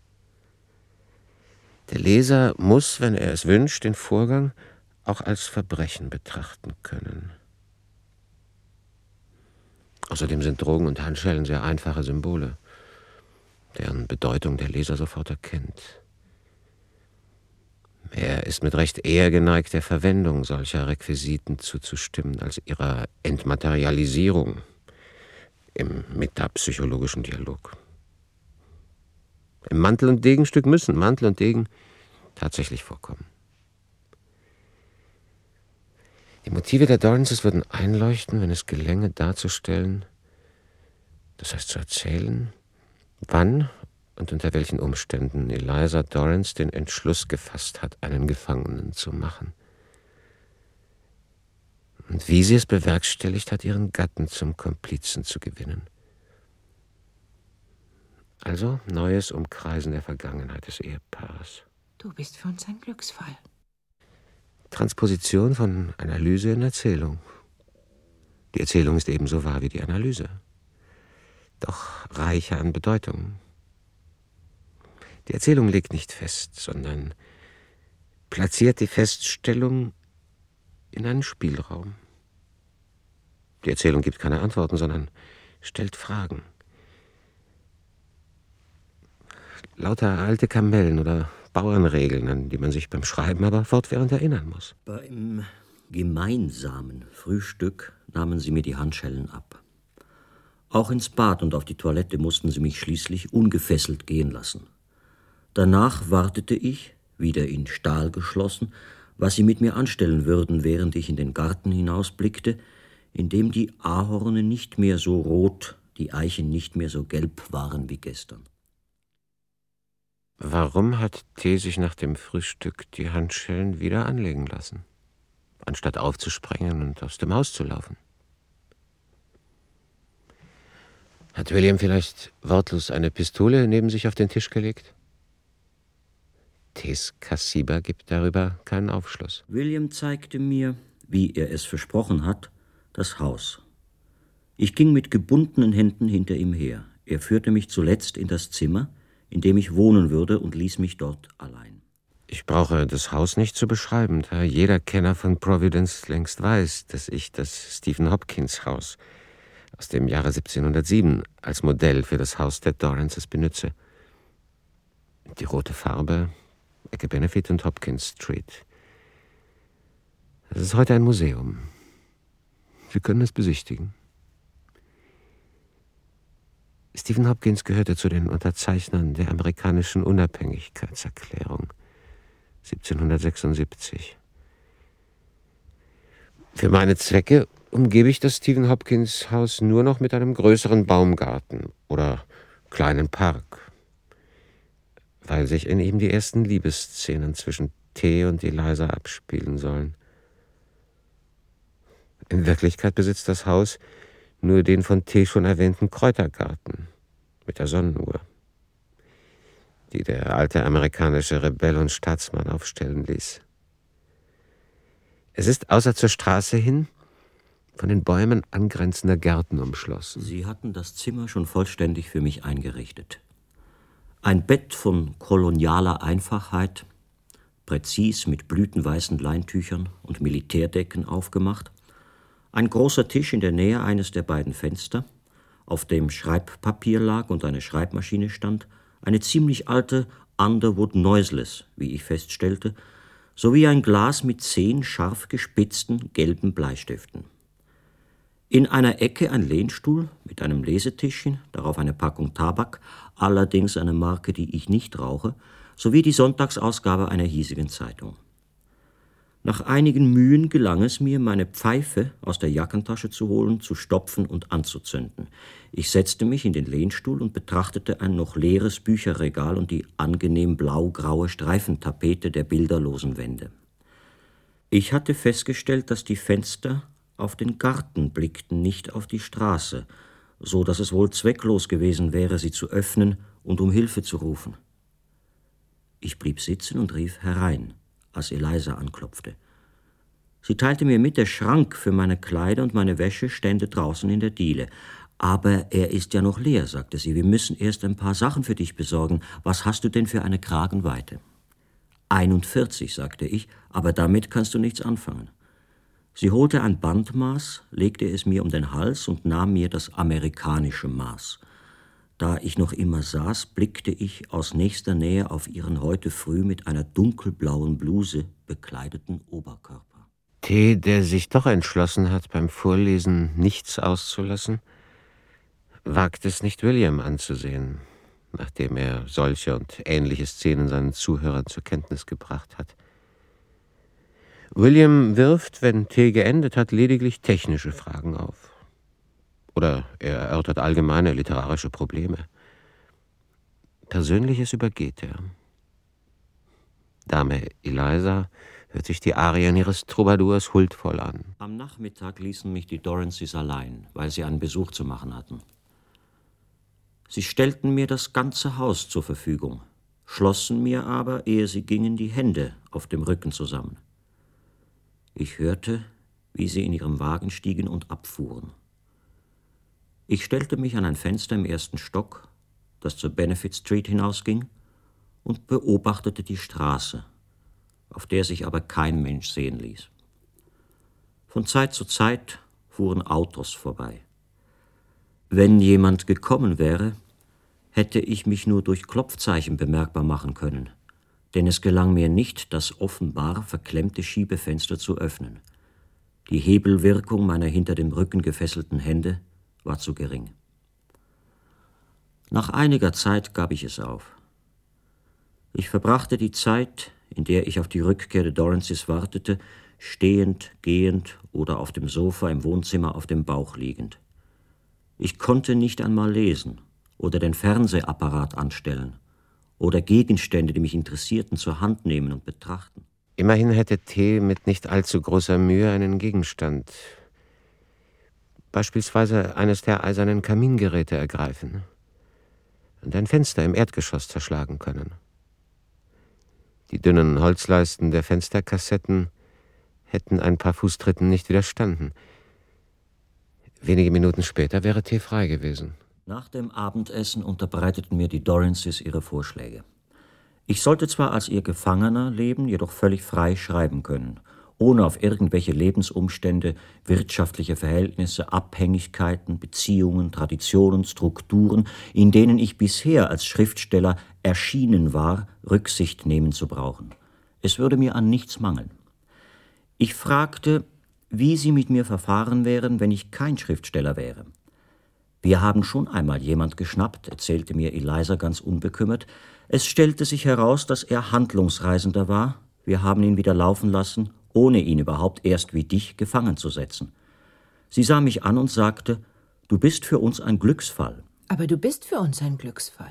Der Leser muss, wenn er es wünscht, den Vorgang auch als Verbrechen betrachten können. Außerdem sind Drogen und Handschellen sehr einfache Symbole, deren Bedeutung der Leser sofort erkennt. Er ist mit Recht eher geneigt, der Verwendung solcher Requisiten zuzustimmen, als ihrer Entmaterialisierung im metapsychologischen Dialog. Im Mantel- und Degenstück müssen Mantel und Degen tatsächlich vorkommen. Die Motive der Dorrances würden einleuchten, wenn es gelänge, darzustellen, das heißt zu erzählen, wann und unter welchen Umständen Eliza Dorrance den Entschluss gefasst hat, einen Gefangenen zu machen. Und wie sie es bewerkstelligt hat, ihren Gatten zum Komplizen zu gewinnen. Also neues Umkreisen der Vergangenheit des Ehepaares. Du bist für uns ein Glücksfall. Transposition von Analyse in Erzählung. Die Erzählung ist ebenso wahr wie die Analyse, doch reicher an Bedeutung. Die Erzählung legt nicht fest, sondern platziert die Feststellung in einen Spielraum. Die Erzählung gibt keine Antworten, sondern stellt Fragen. Lauter alte Kamellen oder Bauernregeln, an die man sich beim Schreiben aber fortwährend erinnern muss. Beim gemeinsamen Frühstück nahmen sie mir die Handschellen ab. Auch ins Bad und auf die Toilette mussten sie mich schließlich ungefesselt gehen lassen. Danach wartete ich, wieder in Stahl geschlossen, was sie mit mir anstellen würden, während ich in den Garten hinausblickte, in dem die Ahorne nicht mehr so rot, die Eichen nicht mehr so gelb waren wie gestern. Warum hat T. sich nach dem Frühstück die Handschellen wieder anlegen lassen, anstatt aufzuspringen und aus dem Haus zu laufen? Hat William vielleicht wortlos eine Pistole neben sich auf den Tisch gelegt? T.s Kassiber gibt darüber keinen Aufschluss. William zeigte mir, wie er es versprochen hat, das Haus. Ich ging mit gebundenen Händen hinter ihm her. Er führte mich zuletzt in das Zimmer, in dem ich wohnen würde, und ließ mich dort allein. Ich brauche das Haus nicht zu beschreiben, da jeder Kenner von Providence längst weiß, dass ich das Stephen Hopkins Haus aus dem Jahre siebzehnhundertsieben als Modell für das Haus der Dorrances benütze. Die rote Farbe, Ecke Benefit und Hopkins Street. Es ist heute ein Museum. Sie können es besichtigen. Stephen Hopkins gehörte zu den Unterzeichnern der amerikanischen Unabhängigkeitserklärung siebzehnhundertsechsundsiebzig. Für meine Zwecke umgebe ich das Stephen Hopkins Haus nur noch mit einem größeren Baumgarten oder kleinen Park, weil sich in ihm die ersten Liebesszenen zwischen T. und Eliza abspielen sollen. In Wirklichkeit besitzt das Haus nur den von T. schon erwähnten Kräutergarten mit der Sonnenuhr, die der alte amerikanische Rebell und Staatsmann aufstellen ließ. Es ist außer zur Straße hin von den Bäumen angrenzender Gärten umschlossen. Sie hatten das Zimmer schon vollständig für mich eingerichtet. Ein Bett von kolonialer Einfachheit, präzis mit blütenweißen Leintüchern und Militärdecken aufgemacht, ein großer Tisch in der Nähe eines der beiden Fenster, auf dem Schreibpapier lag und eine Schreibmaschine stand, eine ziemlich alte Underwood Noiseless, wie ich feststellte, sowie ein Glas mit zehn scharf gespitzten gelben Bleistiften. In einer Ecke ein Lehnstuhl mit einem Lesetischchen, darauf eine Packung Tabak, allerdings eine Marke, die ich nicht rauche, sowie die Sonntagsausgabe einer hiesigen Zeitung. Nach einigen Mühen gelang es mir, meine Pfeife aus der Jackentasche zu holen, zu stopfen und anzuzünden. Ich setzte mich in den Lehnstuhl und betrachtete ein noch leeres Bücherregal und die angenehm blau-graue Streifentapete der bilderlosen Wände. Ich hatte festgestellt, dass die Fenster auf den Garten blickten, nicht auf die Straße, so dass es wohl zwecklos gewesen wäre, sie zu öffnen und um Hilfe zu rufen. Ich blieb sitzen und rief herein, als Eliza anklopfte. Sie teilte mir mit, der Schrank für meine Kleider und meine Wäsche stände draußen in der Diele. »Aber er ist ja noch leer«, sagte sie. »Wir müssen erst ein paar Sachen für dich besorgen. Was hast du denn für eine Kragenweite?« »einundvierzig«, sagte ich, »aber damit kannst du nichts anfangen.« Sie holte ein Bandmaß, legte es mir um den Hals und nahm mir das amerikanische Maß. Da ich noch immer saß, blickte ich aus nächster Nähe auf ihren heute früh mit einer dunkelblauen Bluse bekleideten Oberkörper. T., der sich doch entschlossen hat, beim Vorlesen nichts auszulassen, wagt es nicht, William anzusehen, nachdem er solche und ähnliche Szenen seinen Zuhörern zur Kenntnis gebracht hat. William wirft, wenn T. geendet hat, lediglich technische Fragen auf. Oder er erörtert allgemeine literarische Probleme. Persönliches übergeht er. Dame Eliza hört sich die Arien ihres Troubadours huldvoll an. Am Nachmittag ließen mich die Dorrances allein, weil sie einen Besuch zu machen hatten. Sie stellten mir das ganze Haus zur Verfügung, schlossen mir aber, ehe sie gingen, die Hände auf dem Rücken zusammen. Ich hörte, wie sie in ihrem Wagen stiegen und abfuhren. Ich stellte mich an ein Fenster im ersten Stock, das zur Benefit Street hinausging, und beobachtete die Straße, auf der sich aber kein Mensch sehen ließ. Von Zeit zu Zeit fuhren Autos vorbei. Wenn jemand gekommen wäre, hätte ich mich nur durch Klopfzeichen bemerkbar machen können, denn es gelang mir nicht, das offenbar verklemmte Schiebefenster zu öffnen. Die Hebelwirkung meiner hinter dem Rücken gefesselten Hände war zu gering. Nach einiger Zeit gab ich es auf. Ich verbrachte die Zeit, in der ich auf die Rückkehr der Dorrances wartete, stehend, gehend oder auf dem Sofa im Wohnzimmer auf dem Bauch liegend. Ich konnte nicht einmal lesen oder den Fernsehapparat anstellen, oder Gegenstände, die mich interessierten, zur Hand nehmen und betrachten. Immerhin hätte T. mit nicht allzu großer Mühe einen Gegenstand, beispielsweise eines der eisernen Kamingeräte, ergreifen und ein Fenster im Erdgeschoss zerschlagen können. Die dünnen Holzleisten der Fensterkassetten hätten ein paar Fußtritten nicht widerstanden. Wenige Minuten später wäre T. frei gewesen. Nach dem Abendessen unterbreiteten mir die Dorrances ihre Vorschläge. Ich sollte zwar als ihr Gefangener leben, jedoch völlig frei schreiben können, ohne auf irgendwelche Lebensumstände, wirtschaftliche Verhältnisse, Abhängigkeiten, Beziehungen, Traditionen, Strukturen, in denen ich bisher als Schriftsteller erschienen war, Rücksicht nehmen zu brauchen. Es würde mir an nichts mangeln. Ich fragte, wie sie mit mir verfahren wären, wenn ich kein Schriftsteller wäre. Wir haben schon einmal jemand geschnappt, erzählte mir Eliza ganz unbekümmert. Es stellte sich heraus, dass er Handlungsreisender war. Wir haben ihn wieder laufen lassen, ohne ihn überhaupt erst wie dich gefangen zu setzen. Sie sah mich an und sagte, du bist für uns ein Glücksfall. Aber du bist für uns ein Glücksfall.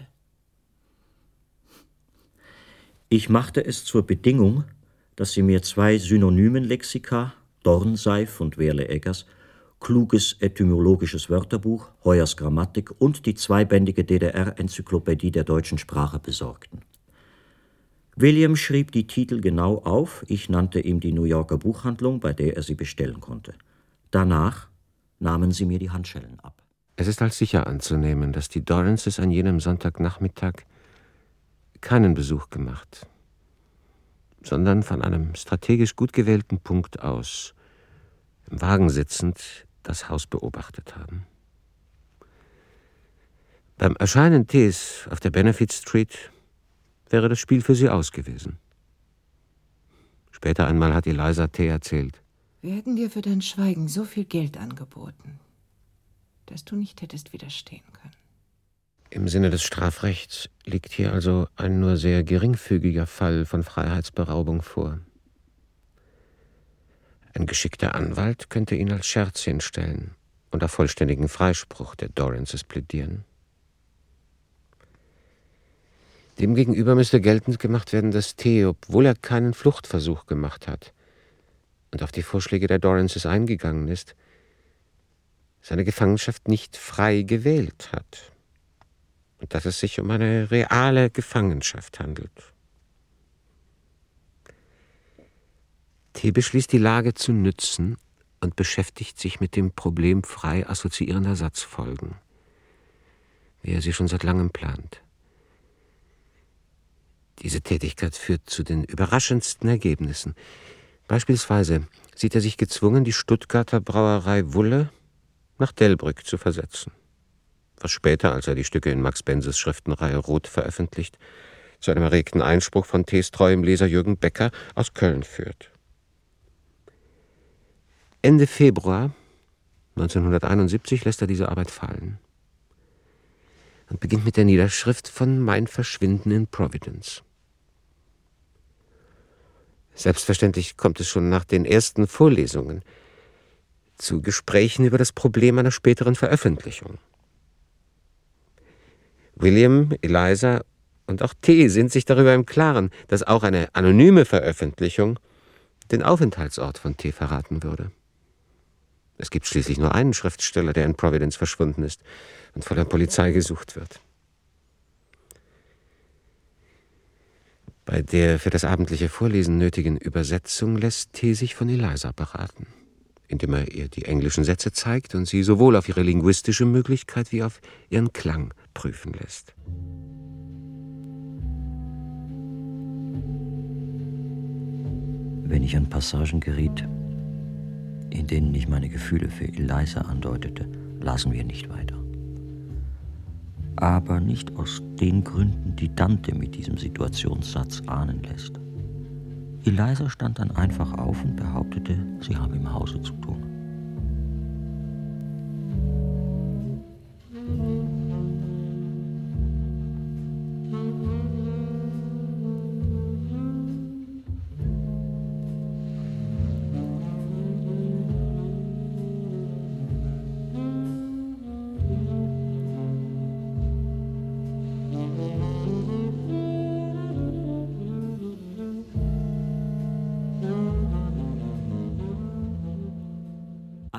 Ich machte es zur Bedingung, dass sie mir zwei Synonymenlexika, Dornseif und Werle Eggers, kluges etymologisches Wörterbuch, Heuers Grammatik und die zweibändige D D R-Enzyklopädie der deutschen Sprache besorgten. William schrieb die Titel genau auf, ich nannte ihm die New Yorker Buchhandlung, bei der er sie bestellen konnte. Danach nahmen sie mir die Handschellen ab. Es ist als sicher anzunehmen, dass die Dorrances an jenem Sonntagnachmittag keinen Besuch gemacht, sondern von einem strategisch gut gewählten Punkt aus, im Wagen sitzend, das Haus beobachtet haben. Beim Erscheinen Ts auf der Benefit Street wäre das Spiel für sie aus gewesen. Später einmal hat Eliza T. erzählt: Wir hätten dir für dein Schweigen so viel Geld angeboten, dass du nicht hättest widerstehen können. Im Sinne des Strafrechts liegt hier also ein nur sehr geringfügiger Fall von Freiheitsberaubung vor. Ein geschickter Anwalt könnte ihn als Scherz hinstellen und auf vollständigen Freispruch der Dorrances plädieren. Demgegenüber müsste geltend gemacht werden, dass T., obwohl er keinen Fluchtversuch gemacht hat und auf die Vorschläge der Dorrances eingegangen ist, seine Gefangenschaft nicht frei gewählt hat und dass es sich um eine reale Gefangenschaft handelt. T. beschließt, die Lage zu nützen und beschäftigt sich mit dem Problem frei assoziierender Satzfolgen, wie er sie schon seit langem plant. Diese Tätigkeit führt zu den überraschendsten Ergebnissen. Beispielsweise sieht er sich gezwungen, die Stuttgarter Brauerei Wulle nach Delbrück zu versetzen, was später, als er die Stücke in Max Benses Schriftenreihe Rot veröffentlicht, zu einem erregten Einspruch von T.'s treuem Leser Jürgen Becker aus Köln führt. Ende Februar neunzehnhunderteinundsiebzig lässt er diese Arbeit fallen und beginnt mit der Niederschrift von Mein Verschwinden in Providence. Selbstverständlich kommt es schon nach den ersten Vorlesungen zu Gesprächen über das Problem einer späteren Veröffentlichung. William, Eliza und auch T. sind sich darüber im Klaren, dass auch eine anonyme Veröffentlichung den Aufenthaltsort von T. verraten würde. Es gibt schließlich nur einen Schriftsteller, der in Providence verschwunden ist und von der Polizei gesucht wird. Bei der für das abendliche Vorlesen nötigen Übersetzung lässt T. sich von Eliza beraten, indem er ihr die englischen Sätze zeigt und sie sowohl auf ihre linguistische Möglichkeit wie auf ihren Klang prüfen lässt. Wenn ich an Passagen geriet, in denen ich meine Gefühle für Eliza andeutete, lasen wir nicht weiter. Aber nicht aus den Gründen, die Dante mit diesem Situationssatz ahnen lässt. Eliza stand dann einfach auf und behauptete, sie habe im Hause zu tun.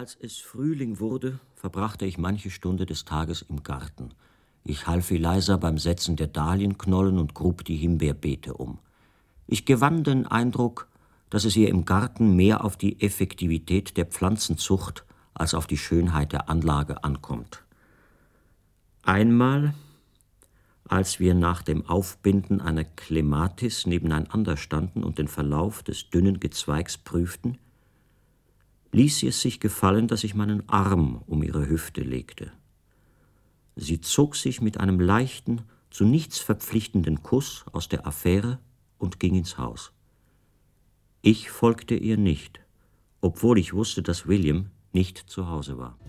Als es Frühling wurde, verbrachte ich manche Stunde des Tages im Garten. Ich half Eliza beim Setzen der Dahlienknollen und grub die Himbeerbeete um. Ich gewann den Eindruck, dass es ihr im Garten mehr auf die Effektivität der Pflanzenzucht als auf die Schönheit der Anlage ankommt. Einmal, als wir nach dem Aufbinden einer Clematis nebeneinander standen und den Verlauf des dünnen Gezweigs prüften, ließ sie es sich gefallen, dass ich meinen Arm um ihre Hüfte legte. Sie zog sich mit einem leichten, zu nichts verpflichtenden Kuss aus der Affäre und ging ins Haus. Ich folgte ihr nicht, obwohl ich wusste, dass William nicht zu Hause war.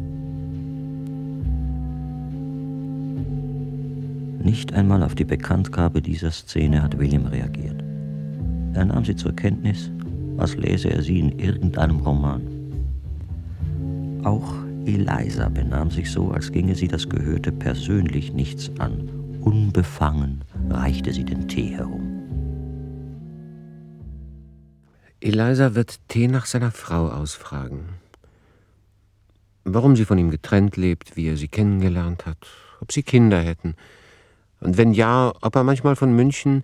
Nicht einmal auf die Bekanntgabe dieser Szene hat William reagiert. Er nahm sie zur Kenntnis, als lese er sie in irgendeinem Roman. Auch Eliza benahm sich so, als ginge sie das Gehörte persönlich nichts an. Unbefangen reichte sie den Tee herum. Eliza wird T. nach seiner Frau ausfragen. Warum sie von ihm getrennt lebt, wie er sie kennengelernt hat, ob sie Kinder hätten. Und wenn ja, ob er manchmal von München...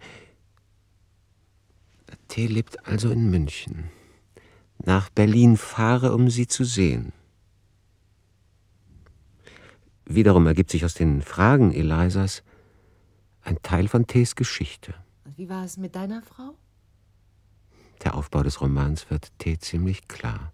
T. lebt also in München. Nach Berlin fahre, um sie zu sehen. Wiederum ergibt sich aus den Fragen Elizas ein Teil von T.s Geschichte. Wie war es mit deiner Frau? Der Aufbau des Romans wird T. ziemlich klar.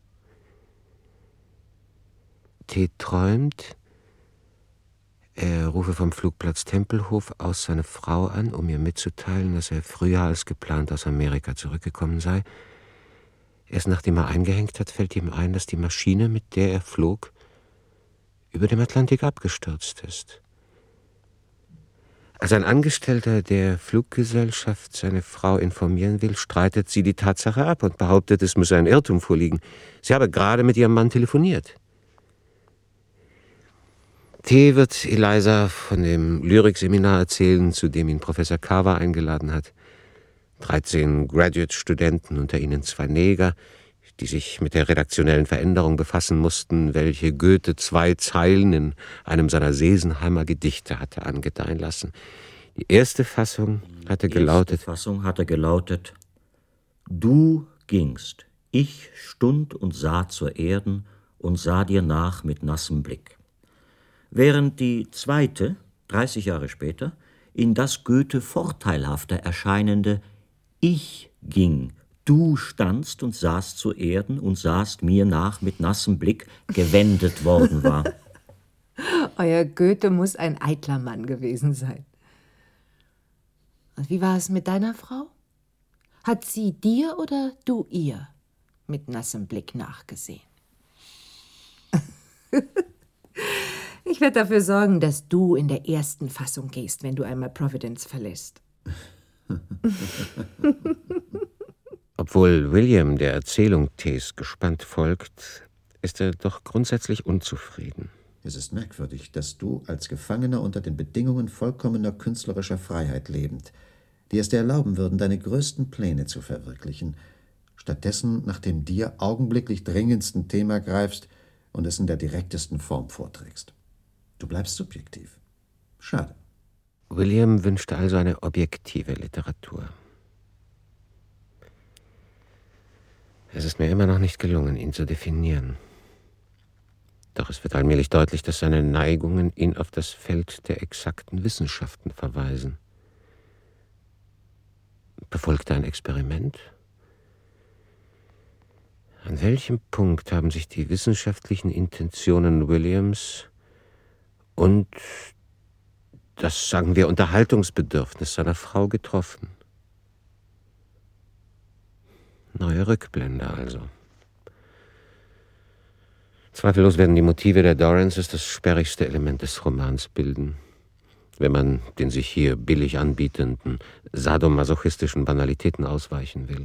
T. träumt, er rufe vom Flugplatz Tempelhof aus seine Frau an, um ihr mitzuteilen, dass er früher als geplant aus Amerika zurückgekommen sei. Erst nachdem er eingehängt hat, fällt ihm ein, dass die Maschine, mit der er flog, über dem Atlantik abgestürzt ist. Als ein Angestellter der Fluggesellschaft seine Frau informieren will, streitet sie die Tatsache ab und behauptet, es müsse ein Irrtum vorliegen. Sie habe gerade mit ihrem Mann telefoniert. T. wird Eliza von dem Lyrikseminar erzählen, zu dem ihn Professor Carver eingeladen hat. Dreizehn Graduate-Studenten, unter ihnen zwei Neger, die sich mit der redaktionellen Veränderung befassen mussten, welche Goethe zwei Zeilen in einem seiner Sesenheimer Gedichte hatte angedeihen lassen. Die erste Fassung hatte gelautet... Die erste Fassung hatte gelautet: Du gingst, ich stund und sah zur Erden und sah dir nach mit nassem Blick. Während die zweite, dreißig Jahre später, in das Goethe vorteilhafter erscheinende Ich ging, du standst und sahst zu Erden und sahst mir nach mit nassem Blick gewendet worden war. Euer Goethe muss ein eitler Mann gewesen sein. Und wie war es mit deiner Frau? Hat sie dir oder du ihr mit nassem Blick nachgesehen? Ich werde dafür sorgen, dass du in der ersten Fassung gehst, wenn du einmal Providence verlässt. Obwohl William der Erzählung T.s gespannt folgt, ist er doch grundsätzlich unzufrieden. Es ist merkwürdig, dass du als Gefangener unter den Bedingungen vollkommener künstlerischer Freiheit lebend, die es dir erlauben würden, deine größten Pläne zu verwirklichen, stattdessen nach dem dir augenblicklich dringendsten Thema greifst und es in der direktesten Form vorträgst. Du bleibst subjektiv. Schade. William wünschte also eine objektive Literatur. Es ist mir immer noch nicht gelungen, ihn zu definieren. Doch es wird allmählich deutlich, dass seine Neigungen ihn auf das Feld der exakten Wissenschaften verweisen. Befolgt er ein Experiment? An welchem Punkt haben sich die wissenschaftlichen Intentionen Williams und das, sagen wir, Unterhaltungsbedürfnis seiner Frau getroffen? Neue Rückblende also. Zweifellos werden die Motive der Dorances das sperrigste Element des Romans bilden, wenn man den sich hier billig anbietenden sadomasochistischen Banalitäten ausweichen will.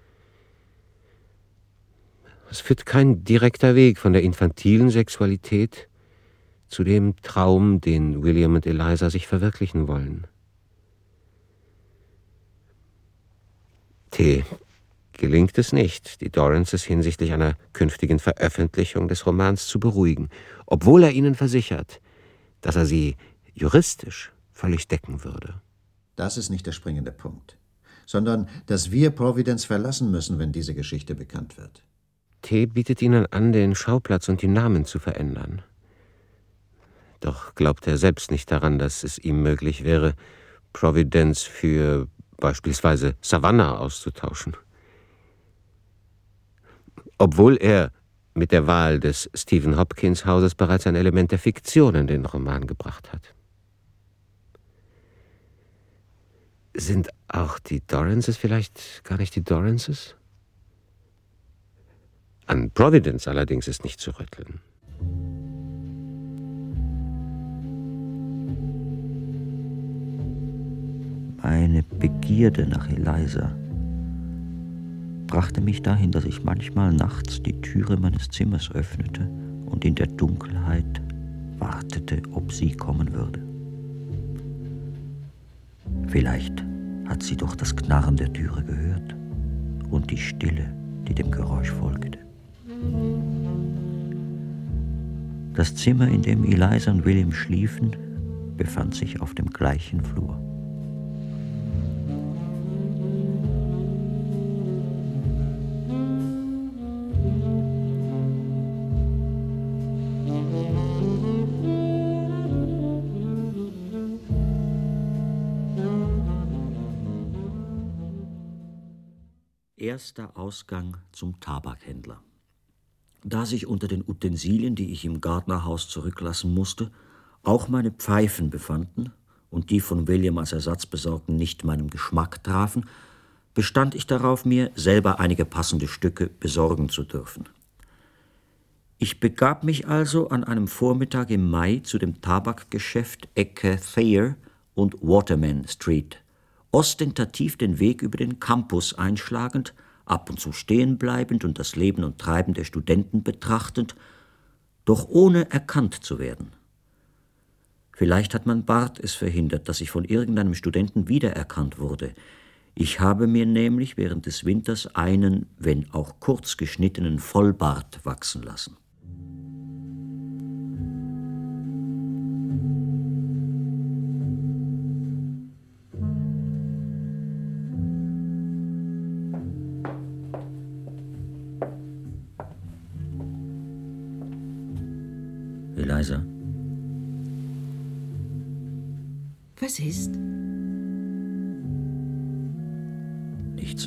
Es führt kein direkter Weg von der infantilen Sexualität zu dem Traum, den William und Eliza sich verwirklichen wollen. T. gelingt es nicht, die Dorrances hinsichtlich einer künftigen Veröffentlichung des Romans zu beruhigen, obwohl er ihnen versichert, dass er sie juristisch völlig decken würde. Das ist nicht der springende Punkt, sondern dass wir Providence verlassen müssen, wenn diese Geschichte bekannt wird. T. bietet ihnen an, den Schauplatz und die Namen zu verändern. Doch glaubt er selbst nicht daran, dass es ihm möglich wäre, Providence für beispielsweise Savannah auszutauschen. Obwohl er mit der Wahl des Stephen Hopkins Hauses bereits ein Element der Fiktion in den Roman gebracht hat. Sind auch die Dorrances vielleicht gar nicht die Dorrances? An Providence allerdings ist nicht zu rütteln. Meine Begierde nach Eliza brachte mich dahin, dass ich manchmal nachts die Türe meines Zimmers öffnete und in der Dunkelheit wartete, ob sie kommen würde. Vielleicht hat sie doch das Knarren der Türe gehört und die Stille, die dem Geräusch folgte. Das Zimmer, in dem Eliza und William schliefen, befand sich auf dem gleichen Flur. Erster Ausgang zum Tabakhändler. Da sich unter den Utensilien, die ich im Gardnerhaus zurücklassen musste, auch meine Pfeifen befanden und die von William als Ersatz besorgten nicht meinem Geschmack trafen, bestand ich darauf, mir selber einige passende Stücke besorgen zu dürfen. Ich begab mich also an einem Vormittag im Mai zu dem Tabakgeschäft Ecke Thayer und Waterman Street, ostentativ den Weg über den Campus einschlagend, ab und zu stehen bleibend und das Leben und Treiben der Studenten betrachtend, doch ohne erkannt zu werden. Vielleicht hat mein Bart es verhindert, dass ich von irgendeinem Studenten wiedererkannt wurde. Ich habe mir nämlich während des Winters einen, wenn auch kurz geschnittenen Vollbart wachsen lassen. Eliza. Was ist? Nichts.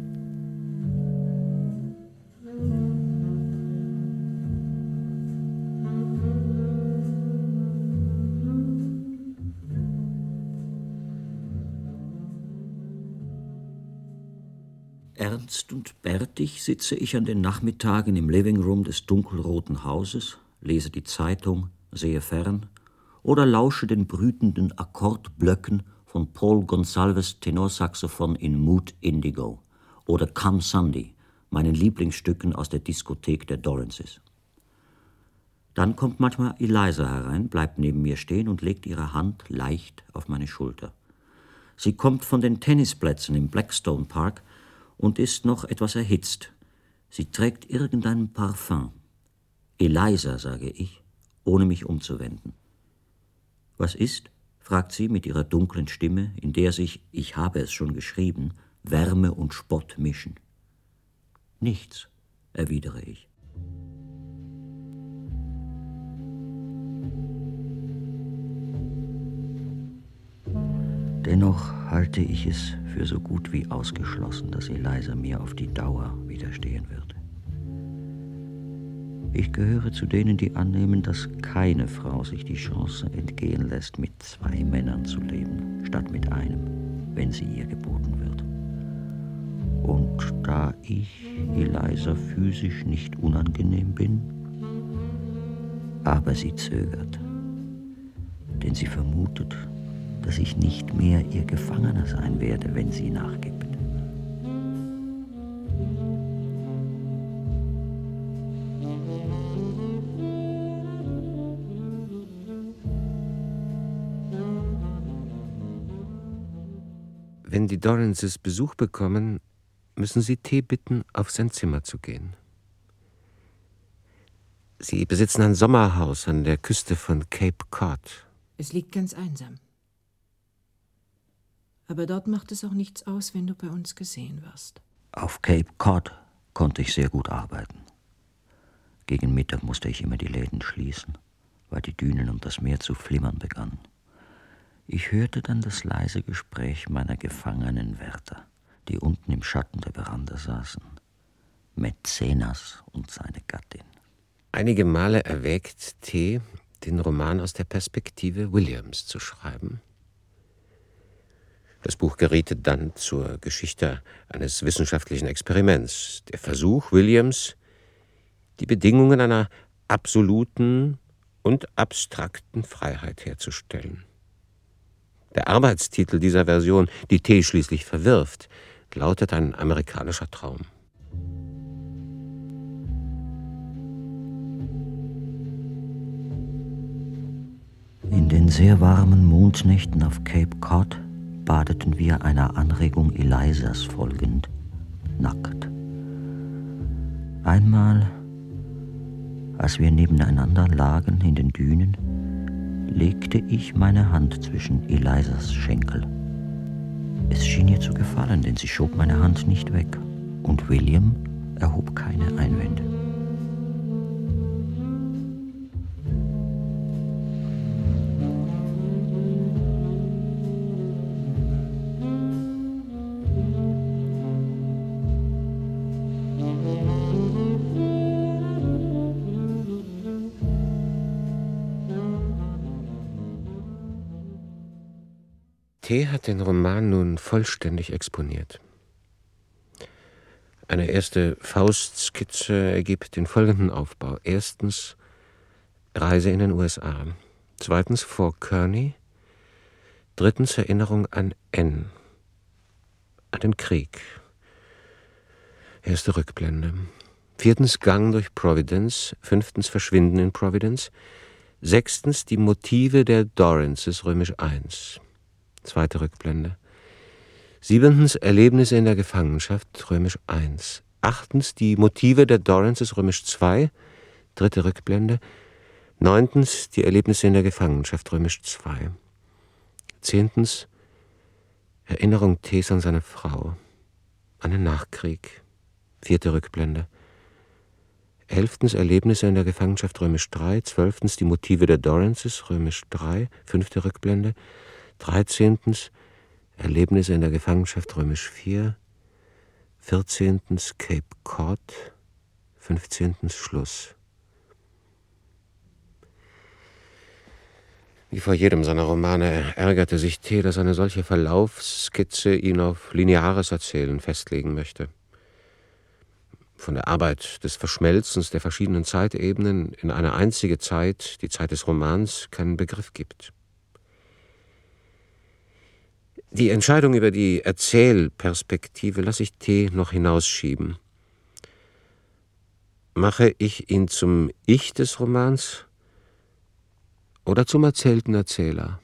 Ernst und bärtig sitze ich an den Nachmittagen im Living Room des dunkelroten Hauses, lese die Zeitung, sehe fern oder lausche den brütenden Akkordblöcken von Paul Gonsalves Tenorsaxophon in Mood Indigo oder Come Sunday, meinen Lieblingsstücken aus der Diskothek der Dorrances. Dann kommt manchmal Eliza herein, bleibt neben mir stehen und legt ihre Hand leicht auf meine Schulter. Sie kommt von den Tennisplätzen im Blackstone Park und ist noch etwas erhitzt. Sie trägt irgendein Parfum. Eliza, sage ich, ohne mich umzuwenden. Was ist? Fragt sie mit ihrer dunklen Stimme, in der sich, ich habe es schon geschrieben, Wärme und Spott mischen. Nichts, erwidere ich. Dennoch halte ich es für so gut wie ausgeschlossen, dass Eliza mir auf die Dauer widerstehen wird. Ich gehöre zu denen, die annehmen, dass keine Frau sich die Chance entgehen lässt, mit zwei Männern zu leben, statt mit einem, wenn sie ihr geboten wird. Und da ich Eliza physisch nicht unangenehm bin, aber sie zögert, denn sie vermutet, dass ich nicht mehr ihr Gefangener sein werde, wenn sie nachgibt. Wenn die Dorrances Besuch bekommen, müssen Sie T. bitten, auf sein Zimmer zu gehen. Sie besitzen ein Sommerhaus an der Küste von Cape Cod. Es liegt ganz einsam. Aber dort macht es auch nichts aus, wenn du bei uns gesehen wirst. Auf Cape Cod konnte ich sehr gut arbeiten. Gegen Mittag musste ich immer die Läden schließen, weil die Dünen und das Meer zu flimmern begannen. Ich hörte dann das leise Gespräch meiner gefangenen Wärter, die unten im Schatten der Veranda saßen. Mäzenas und seine Gattin. Einige Male erwägt T., den Roman aus der Perspektive Williams zu schreiben. Das Buch geriet dann zur Geschichte eines wissenschaftlichen Experiments. Der Versuch Williams, die Bedingungen einer absoluten und abstrakten Freiheit herzustellen. Der Arbeitstitel dieser Version, die T. schließlich verwirft, lautet ein amerikanischer Traum. In den sehr warmen Mondnächten auf Cape Cod badeten wir einer Anregung Elisas folgend, nackt. Einmal, als wir nebeneinander lagen in den Dünen, legte ich meine Hand zwischen Elisas Schenkel. Es schien ihr zu gefallen, denn sie schob meine Hand nicht weg, und William erhob keine Einwände. T. hat den Roman nun vollständig exponiert. Eine erste Faustskizze ergibt den folgenden Aufbau. Erstens Reise in den U S A. Zweitens Fort Kearny. Drittens Erinnerung an N. An den Krieg. Erste Rückblende. Viertens Gang durch Providence. Fünftens Verschwinden in Providence. Sechstens die Motive der Dorrances, römisch eins. Zweite Rückblende. Siebentens Erlebnisse in der Gefangenschaft, römisch eins. Achtens die Motive der Dorrances, römisch zwei. Dritte Rückblende. Neuntens die Erlebnisse in der Gefangenschaft, römisch zwei. Zehntens Erinnerung Ts an seine Frau, an den Nachkrieg. Vierte Rückblende. Elftens Erlebnisse in der Gefangenschaft, römisch drei. Zwölftens die Motive der Dorrances, römisch drei. Fünfte Rückblende. Dreizehntens Erlebnisse in der Gefangenschaft, römisch vier. Vierzehntens Cape Cod. Fünfzehntens Schluss. Wie vor jedem seiner Romane ärgerte sich T., dass eine solche Verlaufsskizze ihn auf lineares Erzählen festlegen möchte. Von der Arbeit des Verschmelzens der verschiedenen Zeitebenen in eine einzige Zeit, die Zeit des Romans, keinen Begriff gibt. Die Entscheidung über die Erzählperspektive lasse ich T. noch hinausschieben. Mache ich ihn zum Ich des Romans oder zum erzählten Erzähler?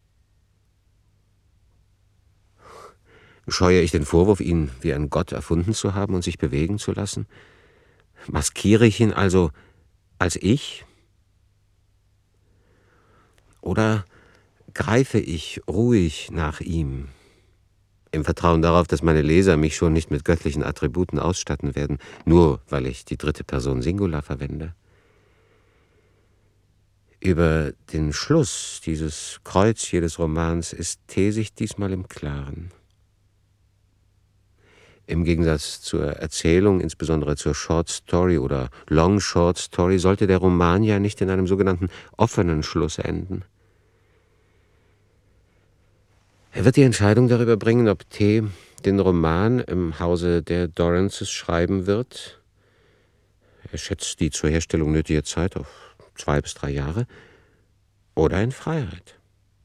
Scheue ich den Vorwurf, ihn wie ein Gott erfunden zu haben und sich bewegen zu lassen? Maskiere ich ihn also als Ich? Oder greife ich ruhig nach ihm, im Vertrauen darauf, dass meine Leser mich schon nicht mit göttlichen Attributen ausstatten werden, nur weil ich die dritte Person Singular verwende? Über den Schluss dieses Kreuz jedes Romans ist T. sich diesmal im Klaren. Im Gegensatz zur Erzählung, insbesondere zur Short Story oder Long Short Story, sollte der Roman ja nicht in einem sogenannten offenen Schluss enden. Er wird die Entscheidung darüber bringen, ob T. den Roman im Hause der Dorrances schreiben wird. Er schätzt die zur Herstellung nötige Zeit auf zwei bis drei Jahre oder in Freiheit.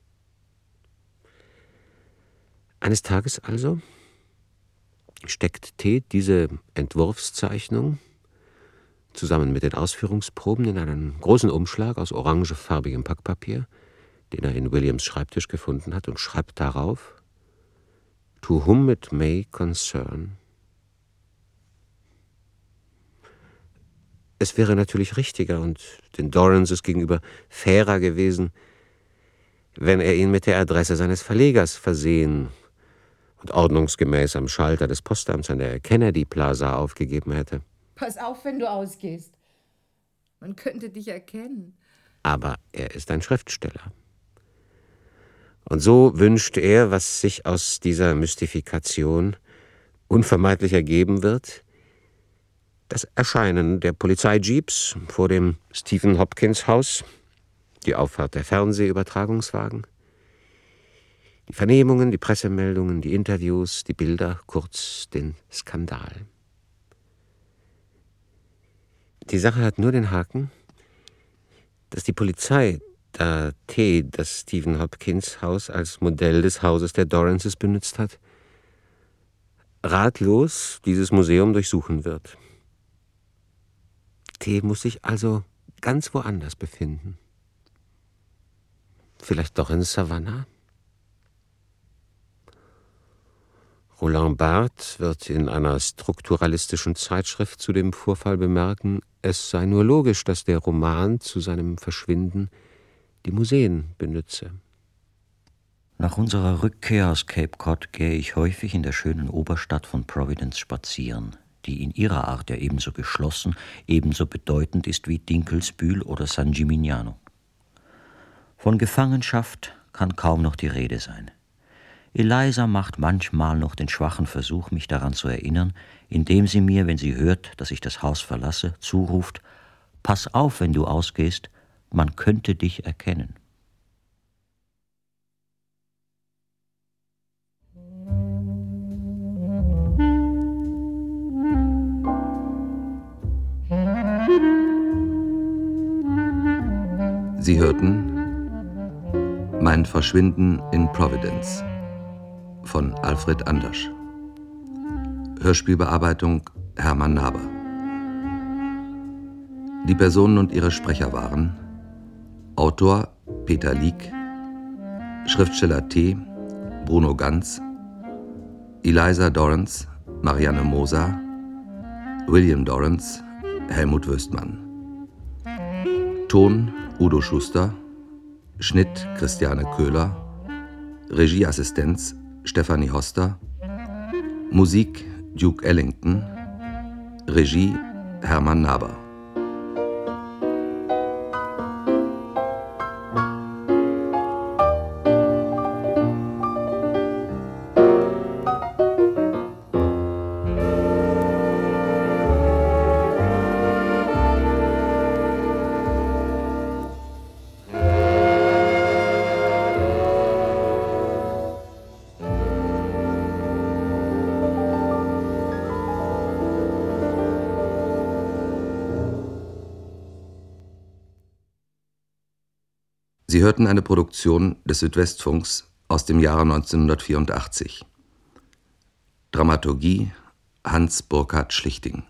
Eines Tages also steckt T. diese Entwurfszeichnung zusammen mit den Ausführungsproben in einen großen Umschlag aus orangefarbigem Packpapier, den er in Williams Schreibtisch gefunden hat, und schreibt darauf: To whom it may concern, es wäre natürlich richtiger und den Dorances gegenüber fairer gewesen, wenn er ihn mit der Adresse seines Verlegers versehen und ordnungsgemäß am Schalter des Postamts an der Kennedy Plaza aufgegeben hätte. Pass auf, wenn du ausgehst. Man könnte dich erkennen. Aber er ist ein Schriftsteller. Und so wünscht er, was sich aus dieser Mystifikation unvermeidlich ergeben wird, das Erscheinen der Polizeijeeps vor dem Stephen Hopkins Haus, die Auffahrt der Fernsehübertragungswagen, die Vernehmungen, die Pressemeldungen, die Interviews, die Bilder, kurz den Skandal. Die Sache hat nur den Haken, dass die Polizei, da T. das Stephen Hopkins Haus als Modell des Hauses der Dorances benutzt hat, ratlos dieses Museum durchsuchen wird. T. muss sich also ganz woanders befinden. Vielleicht doch in Savannah? Roland Barthes wird in einer strukturalistischen Zeitschrift zu dem Vorfall bemerken, es sei nur logisch, dass der Roman zu seinem Verschwinden die Museen benütze. Nach unserer Rückkehr aus Cape Cod gehe ich häufig in der schönen Oberstadt von Providence spazieren, die in ihrer Art ja ebenso geschlossen, ebenso bedeutend ist wie Dinkelsbühl oder San Gimignano. Von Gefangenschaft kann kaum noch die Rede sein. Eliza macht manchmal noch den schwachen Versuch, mich daran zu erinnern, indem sie mir, wenn sie hört, dass ich das Haus verlasse, zuruft: »Pass auf, wenn du ausgehst, man könnte dich erkennen.« Sie hörten Mein Verschwinden in Providence von Alfred Andersch. Hörspielbearbeitung Hermann Naber. Die Personen und ihre Sprecher waren Autor Peter Lieck, Schriftsteller T. Bruno Ganz, Eliza Dorrance Marianne Moser, William Dorrance Helmut Wöstmann. Ton Udo Schuster, Schnitt Christiane Köhler, Regieassistenz Stefanie Hoster, Musik Duke Ellington, Regie Hermann Naber. Sie hörten eine Produktion des Südwestfunks aus dem Jahre neunzehnhundertvierundachtzig. Dramaturgie Hans Burkhard Schlichting.